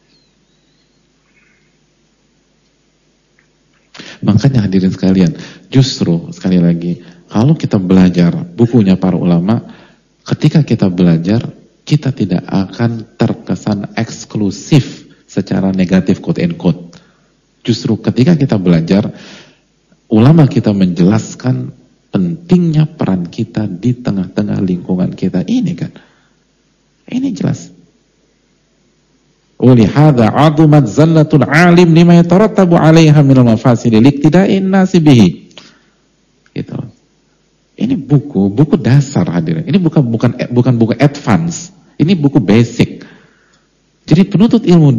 Makanya hadirin sekalian, justru sekali lagi, kalau kita belajar bukunya para ulama, ketika kita belajar, kita tidak akan terkesan eksklusif secara negatif quote and quote. Justru ketika kita belajar, ulama kita menjelaskan pentingnya peran kita di tengah-tengah lingkungan kita. Ini kan, ini jelas. Walihada adumat zallatul alim lima yatarattabu alaiha minal mafasili liktida'in nasi bihi. Gitu. Ini buku dasar hadirin. Ini bukan buku advance. Ini buku basic. Jadi penuntut ilmu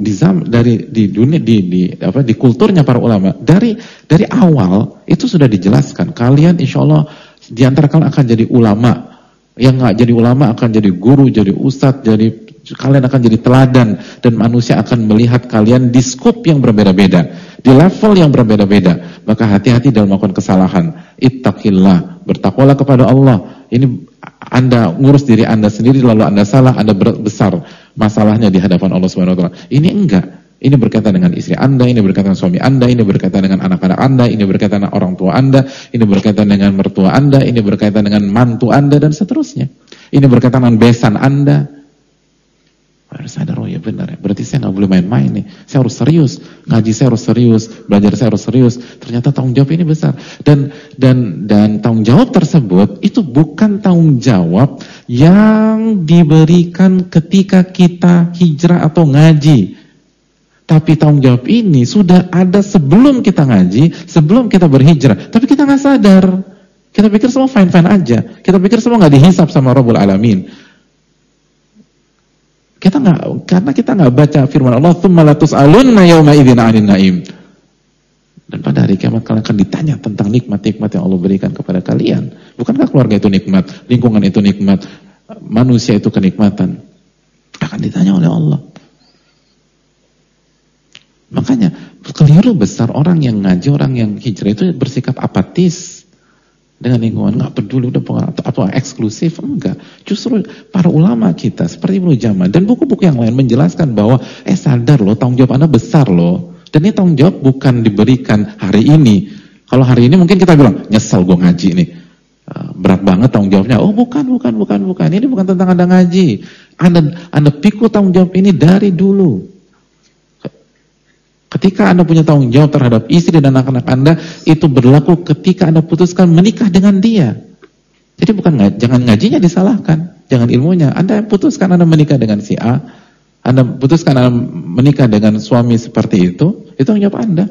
di kulturnya para ulama dari awal itu sudah dijelaskan. Kalian insya Allah di antara kalian akan jadi ulama. Yang nggak jadi ulama akan jadi guru, jadi ustadz, kalian akan jadi teladan dan manusia akan melihat kalian di skop yang berbeda-beda, di level yang berbeda-beda. Maka hati-hati dalam melakukan kesalahan. Ittaqillah, bertakwalah kepada Allah. Ini Anda ngurus diri Anda sendiri, lalu Anda salah, Anda besar masalahnya di hadapan Allah Subhanahu wa taala. Ini enggak. Ini berkaitan dengan istri Anda, ini berkaitan dengan suami Anda, ini berkaitan dengan anak-anak Anda, ini berkaitan dengan orang tua Anda, ini berkaitan dengan mertua Anda, ini berkaitan dengan mantu Anda, dan seterusnya. Ini berkaitan dengan besan Anda. Harus sadar, oh ya benar ya, berarti saya nggak boleh main-main nih. Saya harus serius, ngaji saya harus serius, belajar saya harus serius. Ternyata tanggung jawab ini besar. Dan tanggung jawab tersebut itu bukan tanggung jawab yang diberikan ketika kita hijrah atau ngaji. Tapi tanggung jawab ini sudah ada sebelum kita ngaji, sebelum kita berhijrah. Tapi kita nggak sadar. Kita pikir semua fine-fine aja. Kita pikir semua nggak dihisap sama Rabbul Alamin. Karena kita nggak baca firman Allah, "Tsumma latus'alunna yauma idzin 'anil na'im." Dan pada hari kiamat kalian akan ditanya tentang nikmat-nikmat yang Allah berikan kepada kalian. Bukankah keluarga itu nikmat, lingkungan itu nikmat, manusia itu kenikmatan? Akan ditanya oleh Allah. Makanya keliru besar orang yang ngaji, orang yang hijrah itu bersikap apatis dengan lingkungan, nggak peduli udah atau eksklusif, enggak. Justru para ulama kita seperti Ibnu Jamal dan buku-buku yang lain menjelaskan bahwa sadar loh, tanggung jawab Anda besar loh. Dan ini tanggung jawab bukan diberikan hari ini. Kalau hari ini mungkin kita bilang nyesel gue ngaji nih, berat banget tanggung jawabnya. Oh bukan. Ini bukan tentang Anda ngaji. Anda pikul tanggung jawab ini dari dulu. Ketika Anda punya tanggung jawab terhadap istri dan anak-anak Anda, itu berlaku ketika Anda putuskan menikah dengan dia. Jadi jangan ngajinya disalahkan, jangan ilmunya. Anda putuskan Anda menikah dengan si A, Anda putuskan Anda menikah dengan suami seperti itu tanggung jawab Anda.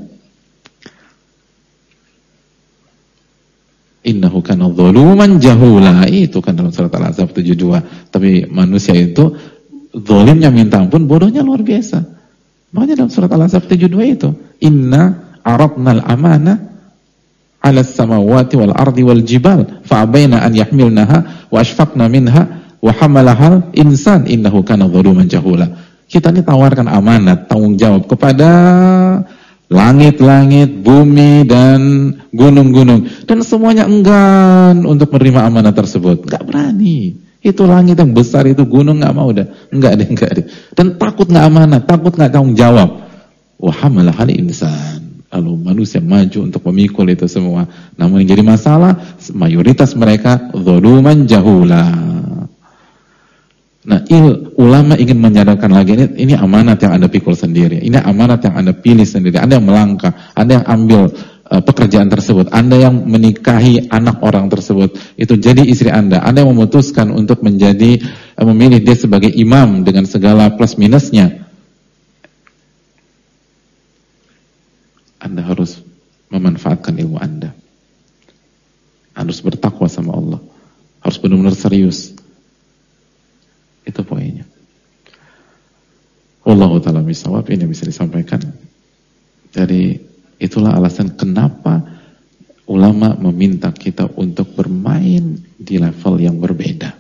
Innahu kana dzaluman jahula, itu kan dalam surat Al-Ahzab 72. Tapi manusia itu zalimnya minta ampun, bodohnya luar biasa. Makanya dalam surat Al-Ahzab 72 itu, inna aradnal amana 'ala as-samawati wal ardi wal jibal fa'abaina an yahmilnaha wa ashfaqna minha wa hamalahal insan innahu kana dzaluman jahula. Kita ini tawarkan amanat, tanggung jawab kepada langit-langit, bumi dan gunung-gunung, dan semuanya enggan untuk menerima amanat tersebut. Enggak berani. Itu langit yang besar, itu gunung, nggak mau dah. Enggak deh. Dan takut nggak amanat, takut nggak tanggung jawab. Wa hamalahal insan. Lalu manusia maju untuk memikul itu semua. Namun yang jadi masalah, mayoritas mereka zaluman jahula. Nah, ulama ingin menyadarkan lagi, ini amanat yang Anda pikul sendiri. Ini amanat yang Anda pilih sendiri. Anda yang melangkah, Anda yang ambil pekerjaan tersebut, Anda yang menikahi anak orang tersebut, itu jadi istri Anda yang memutuskan untuk menjadi memilih dia sebagai imam dengan segala plus minusnya. Anda harus memanfaatkan ilmu Anda, harus bertakwa sama Allah, harus benar-benar serius. Itu poinnya. Wallahu ta'ala bishawab. Ini bisa disampaikan. Jadi itulah alasan kenapa ulama meminta kita untuk bermain di level yang berbeda.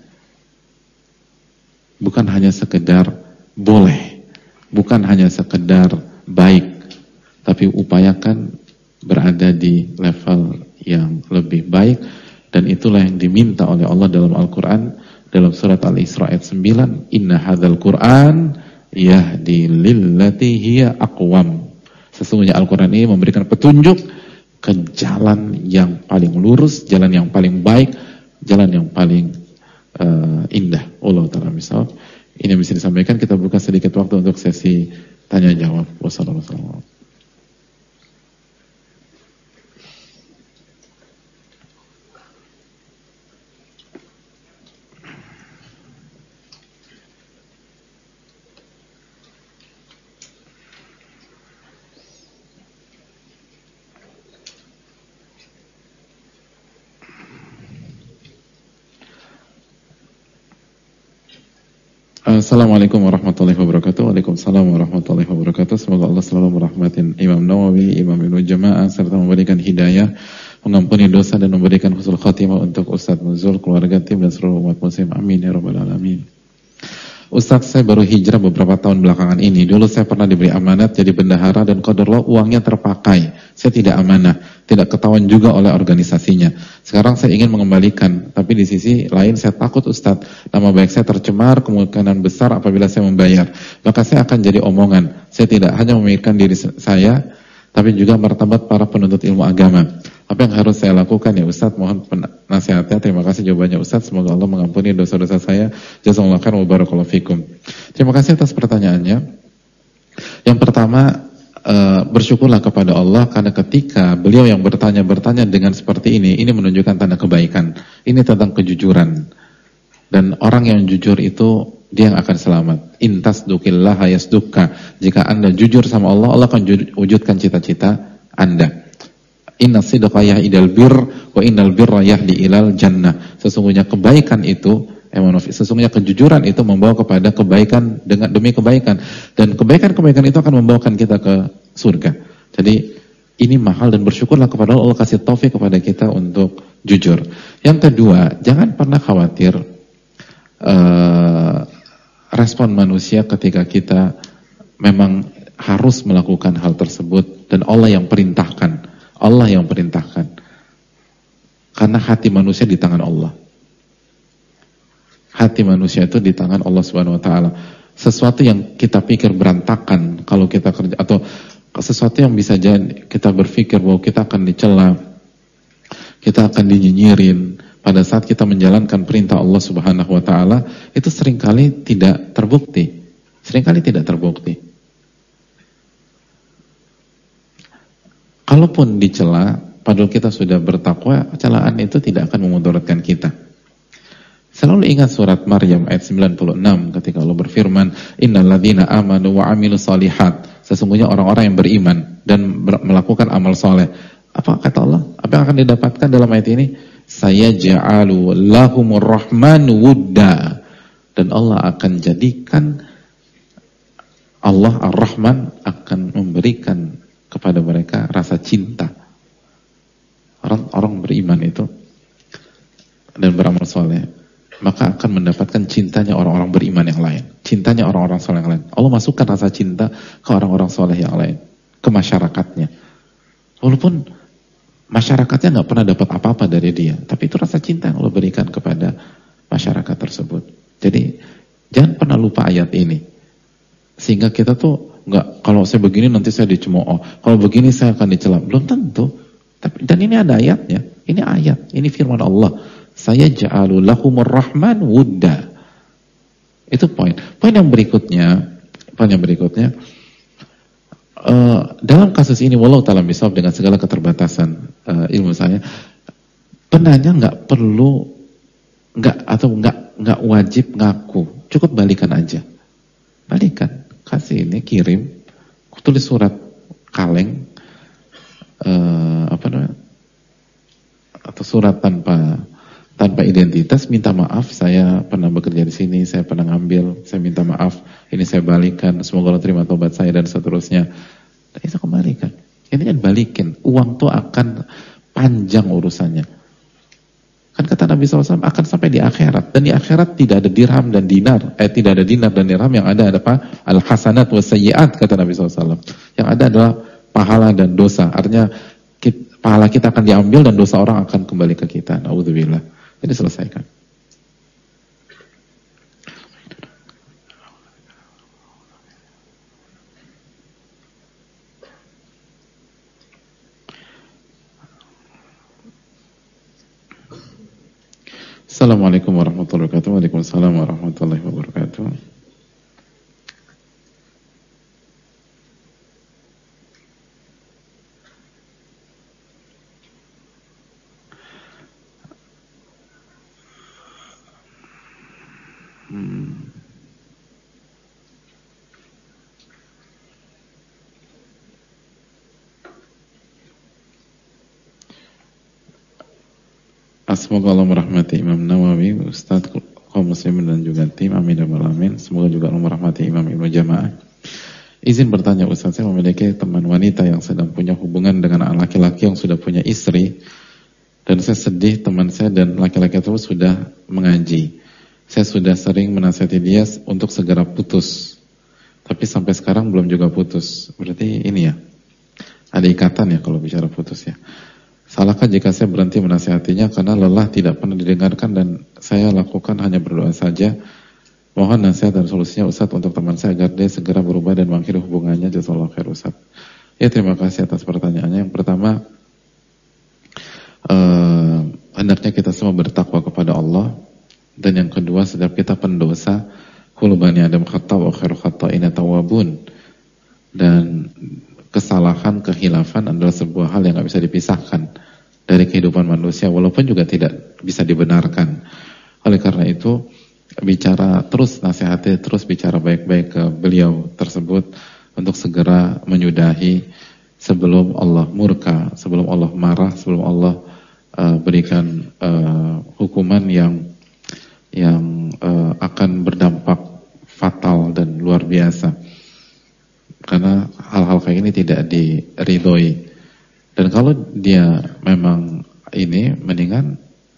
Bukan hanya sekedar boleh, bukan hanya sekedar baik, tapi upayakan berada di level yang lebih baik. Dan itulah yang diminta oleh Allah dalam Al-Quran, dalam surat Al-Isra ayat 9, inna hadzal Qur'an yahdi lillati hiya aqwam. Sesungguhnya Al-Quran ini memberikan petunjuk ke jalan yang paling lurus, jalan yang paling baik, jalan yang paling indah. Allah ta'ala misal. Ini bisa disampaikan. Kita buka sedikit waktu untuk sesi tanya jawab. Wassalamualaikum. Assalamualaikum warahmatullahi wabarakatuh. Waalaikumsalam warahmatullahi wabarakatuh. Semoga Allah selalu merahmatin Imam Nawawi, Imam Ibnu Jamaah, serta memberikan hidayah, mengampuni dosa, dan memberikan husnul khatimah untuk Ustadz Nuzul, keluarga, tim, dan seluruh umat muslim. Amin ya rabbal alamin. Ustadz, saya baru hijrah beberapa tahun belakangan ini. Dulu saya pernah diberi amanat jadi bendahara, dan qadarullah uangnya terpakai. Saya tidak amanah, tidak ketahuan juga oleh organisasinya. Sekarang saya ingin mengembalikan, tapi di sisi lain saya takut Ustadz, nama baik saya tercemar, kemungkinan besar apabila saya membayar. Maka saya akan jadi omongan. Saya tidak hanya memikirkan diri saya, tapi juga martabat para penuntut ilmu agama. Apa yang harus saya lakukan ya Ustadz? Mohon nasihatnya. Terima kasih jawabannya Ustadz. Semoga Allah mengampuni dosa-dosa saya. Jazakallahu khairan wa barakallahu fikum. Terima kasih atas pertanyaannya. Yang pertama, bersyukurlah kepada Allah karena ketika beliau yang bertanya dengan seperti ini menunjukkan tanda kebaikan. Ini tentang kejujuran. Dan orang yang jujur itu dia yang akan selamat. Intas dukillaha yasdukka. Jika Anda jujur sama Allah, Allah akan wujudkan cita-cita Anda. Inna sidqa yahdil birr wa innal birra yahdi ilal jannah. Sesungguhnya kebaikan itu, sesungguhnya kejujuran itu membawa kepada kebaikan demi kebaikan, dan kebaikan-kebaikan itu akan membawakan kita ke surga. Jadi ini mahal, dan bersyukurlah kepada Allah kasih taufik kepada kita untuk jujur. Yang kedua, jangan pernah khawatir respon manusia ketika kita memang harus melakukan hal tersebut, dan Allah yang perintahkan. Allah yang perintahkan. Karena hati manusia di tangan Allah. Hati manusia itu di tangan Allah Subhanahu wa taala. Sesuatu yang kita pikir berantakan kalau kita kerja, atau sesuatu yang bisa jadi kita berpikir bahwa kita akan dicela, kita akan dinyinyirin pada saat kita menjalankan perintah Allah Subhanahu wa taala, itu seringkali tidak terbukti. Seringkali tidak terbukti. Kalaupun dicela, padahal kita sudah bertakwa, celaan itu tidak akan memudaratkan kita. Selalu ingat surat Maryam ayat 96 ketika Allah berfirman, Innal ladzina amanu wa amilus solihat. Sesungguhnya orang-orang yang beriman dan melakukan amal soleh. Apa kata Allah? Apa yang akan didapatkan dalam ayat ini? Sayaj'alu lahumur rahman wudda. Dan Allah akan jadikan, Allah Ar-Rahman akan memberikan kepada mereka rasa cinta. Orang beriman itu dan beramal soleh, maka akan mendapatkan cintanya orang-orang beriman yang lain, cintanya orang-orang soleh yang lain. Allah masukkan rasa cinta ke orang-orang soleh yang lain, ke masyarakatnya. Walaupun masyarakatnya nggak pernah dapat apa-apa dari dia, tapi itu rasa cinta yang Allah berikan kepada masyarakat tersebut. Jadi jangan pernah lupa ayat ini, sehingga kita tuh nggak, kalau saya begini nanti saya dicemooh, kalau begini saya akan dicela. Belum tentu. Tapi, dan ini ada ayatnya. Ini ayat, ini firman Allah. Saya ja'alu lahumur rahman wudda. Itu poin. Poin yang berikutnya, dalam kasus ini, wallahu ta'ala bisawab, dengan segala keterbatasan ilmu saya, penanya nggak perlu, nggak wajib ngaku, cukup balikan aja. Balikan, kasih ini, kirim, tulis surat kaleng, atau surat tanpa identitas, minta maaf, saya pernah bekerja di sini, saya pernah ngambil, saya minta maaf, ini saya balikan, semoga Allah terima tobat saya dan seterusnya. Dan itu kembalikan. Ini kan balikin, uang tuh akan panjang urusannya. Kan kata Nabi SAW akan sampai di akhirat, dan di akhirat tidak ada dirham dan dinar, tidak ada dinar dan dirham, yang ada apa? Al-hasanat wa sayyiat, kata Nabi SAW. Yang ada adalah pahala dan dosa. Artinya pahala kita akan diambil dan dosa orang akan kembali ke kita. Na'udzubillah. Jadi selesaikan. Assalamualaikum warahmatullahi wabarakatuh. Waalaikumsalam warahmatullahi wabarakatuh. Semoga Allah merahmati Imam Nawawi, Ustadz, kaum muslimin dan juga tim, amin ya rabbal alamin. Semoga juga Allah merahmati Imam Ibnu Jamaah. Izin bertanya Ustadz, saya memiliki teman wanita yang sedang punya hubungan dengan laki-laki yang sudah punya istri, dan saya sedih teman saya dan laki-laki itu sudah mengaji. Saya sudah sering menasihati dia untuk segera putus, tapi sampai sekarang belum juga putus. Berarti ini ya, ada ikatan ya kalau bicara putus ya. Salahkah jika saya berhenti menasihatinya karena lelah tidak pernah didengarkan dan saya lakukan hanya berdoa saja? Mohon nasihat dan solusinya Ustaz untuk teman saya agar dia segera berubah dan mengakhiri hubungannya. Jazakallahu khair Ustaz. Ya, terima kasih atas pertanyaannya. Yang pertama, hendaknya kita semua bertakwa kepada Allah, dan yang kedua, setiap kita pendosa, kullu bani adam khata' wa khairu khata'ina tawwabun. Dan kesalahan, kehilafan adalah sebuah hal yang gak bisa dipisahkan dari kehidupan manusia, walaupun juga tidak bisa dibenarkan. Oleh karena itu, bicara terus, nasihati terus, bicara baik-baik ke beliau tersebut untuk segera menyudahi sebelum Allah murka, sebelum Allah marah, sebelum Allah berikan hukuman yang akan berdampak fatal dan luar biasa. Karena hal-hal kayak ini tidak diridhoi. Dan kalau dia memang ini, mendingan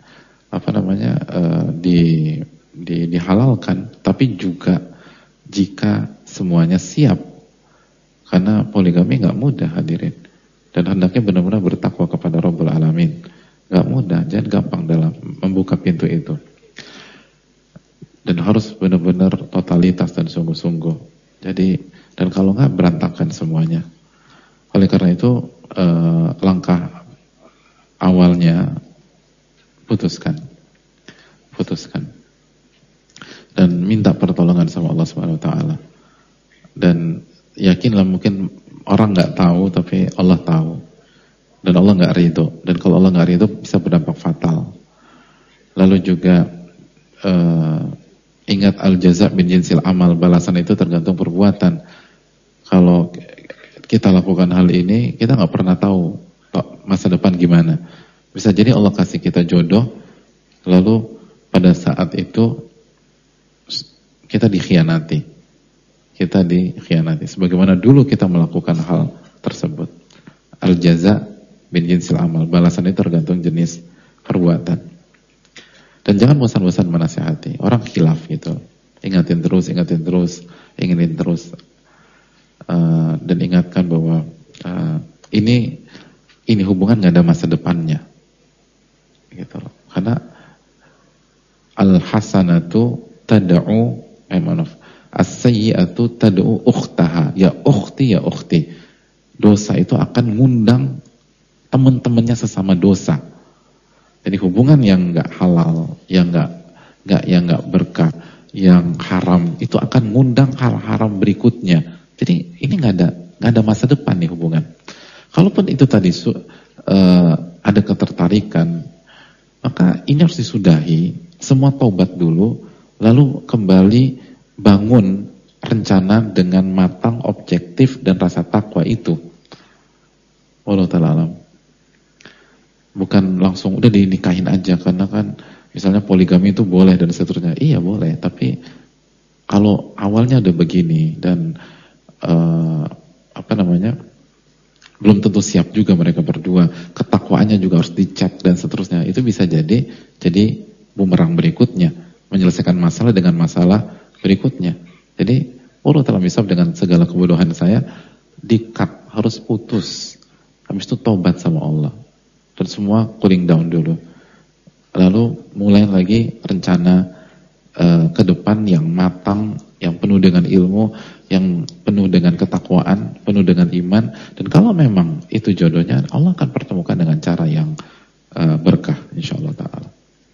dihalalkan, tapi juga jika semuanya siap. Karena poligami nggak mudah hadirin. Dan hendaknya benar-benar bertakwa kepada Rabbul Alamin. Nggak mudah, jangan gampang dalam membuka pintu itu. Dan harus benar-benar totalitas dan sungguh-sungguh. Jadi, dan kalau nggak berantakan semuanya. Oleh karena itu langkah awalnya putuskan dan minta pertolongan sama Allah Subhanahu Wa Taala. Dan yakinlah, mungkin orang nggak tahu tapi Allah tahu. dan Allah nggak ridho, dan kalau Allah nggak ridho bisa berdampak fatal. Lalu juga ingat al-jaza' min jinsil amal, balasan itu tergantung perbuatan. Kalau kita lakukan hal ini, kita nggak pernah tahu masa depan gimana. Bisa jadi Allah kasih kita jodoh, lalu pada saat itu kita dikhianati. Sebagaimana dulu kita melakukan hal tersebut. Al-jaza' min jinsil amal, balasan itu tergantung jenis perbuatan. Dan jangan bosan-bosan menasihati. Orang khilaf gitu. Ingatin terus. Dan ingatkan bahwa ini hubungan gak ada masa depannya. Gitu loh. Karena al-hasanatu tad'u as-sayyi'atu tad'u ukhtaha. Ya ukhti. Dosa itu akan ngundang teman-temannya sesama dosa. Jadi hubungan yang nggak halal, yang nggak berkah, yang haram itu akan ngundang hal haram berikutnya. Jadi ini nggak ada masa depan nih hubungan. Kalaupun itu tadi ada ketertarikan, maka ini harus disudahi. Semua taubat dulu, lalu kembali bangun rencana dengan matang, objektif dan rasa takwa itu. Wallahu ta'ala alam. Bukan langsung udah dinikahin aja, karena kan misalnya poligami itu boleh dan seterusnya. Iya boleh, tapi kalau awalnya udah begini dan belum tentu siap juga mereka berdua, ketakwaannya juga harus dicek dan seterusnya. Itu bisa jadi bumerang berikutnya, menyelesaikan masalah dengan masalah berikutnya. Jadi Allah telah misal dengan segala kebodohan saya, di-cut, harus putus. Habis itu taubat sama Allah. Dan semua cooling down dulu. Lalu mulai lagi rencana ke depan yang matang, yang penuh dengan ilmu, yang penuh dengan ketakwaan, penuh dengan iman. Dan kalau memang itu jodohnya, Allah akan pertemukan dengan cara yang berkah, insyaallah ta'ala.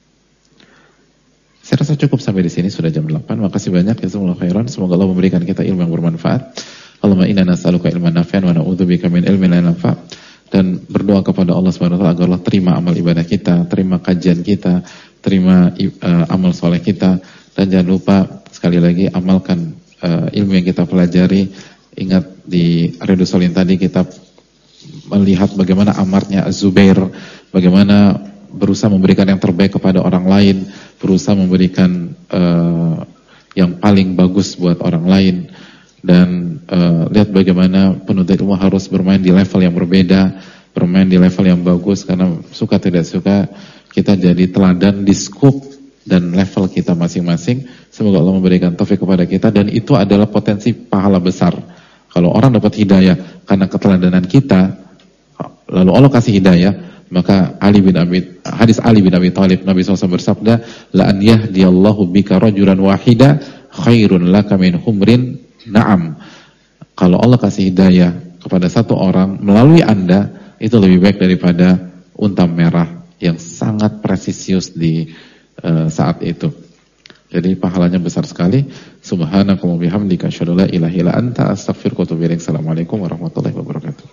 Saya rasa cukup sampai di sini, sudah jam 8. Makasih banyak, jazakumullahu khairan. Semoga Allah memberikan kita ilmu yang bermanfaat. Allahumma inna nas'aluka ilman nafi'an wa na'udzubika min ilmin la yanfa'. Dan berdoa kepada Allah Subhanahu wa taala agar Allah terima amal ibadah kita, terima kajian kita, terima amal soleh kita, dan jangan lupa sekali lagi amalkan ilmu yang kita pelajari. Ingat di Riyadhus Shalihin tadi kita melihat bagaimana amarnya Az-Zubair, bagaimana berusaha memberikan yang terbaik kepada orang lain, berusaha memberikan yang paling bagus buat orang lain. Dan lihat bagaimana penuntut ilmu harus bermain di level yang berbeda, bermain di level yang bagus, karena suka tidak suka kita jadi teladan di skop dan level kita masing-masing. Semoga Allah memberikan taufik kepada kita, dan itu adalah potensi pahala besar. Kalau orang dapat hidayah karena keteladanan kita, lalu Allah kasih hidayah, maka hadis Ali bin Abi Thalib, Nabi SAW bersabda, la an yahdiyallahu bika rajulan wahida khairun laka min humrin na'am. Kalau Allah kasih hidayah kepada satu orang melalui Anda, itu lebih baik daripada unta merah yang sangat presisius di saat itu. Jadi pahalanya besar sekali. Subhanakallahumma bihamdika asyhadu an la ilaha illa anta astaghfiruka wa atubu ilaik. Assalamualaikum warahmatullahi wabarakatuh.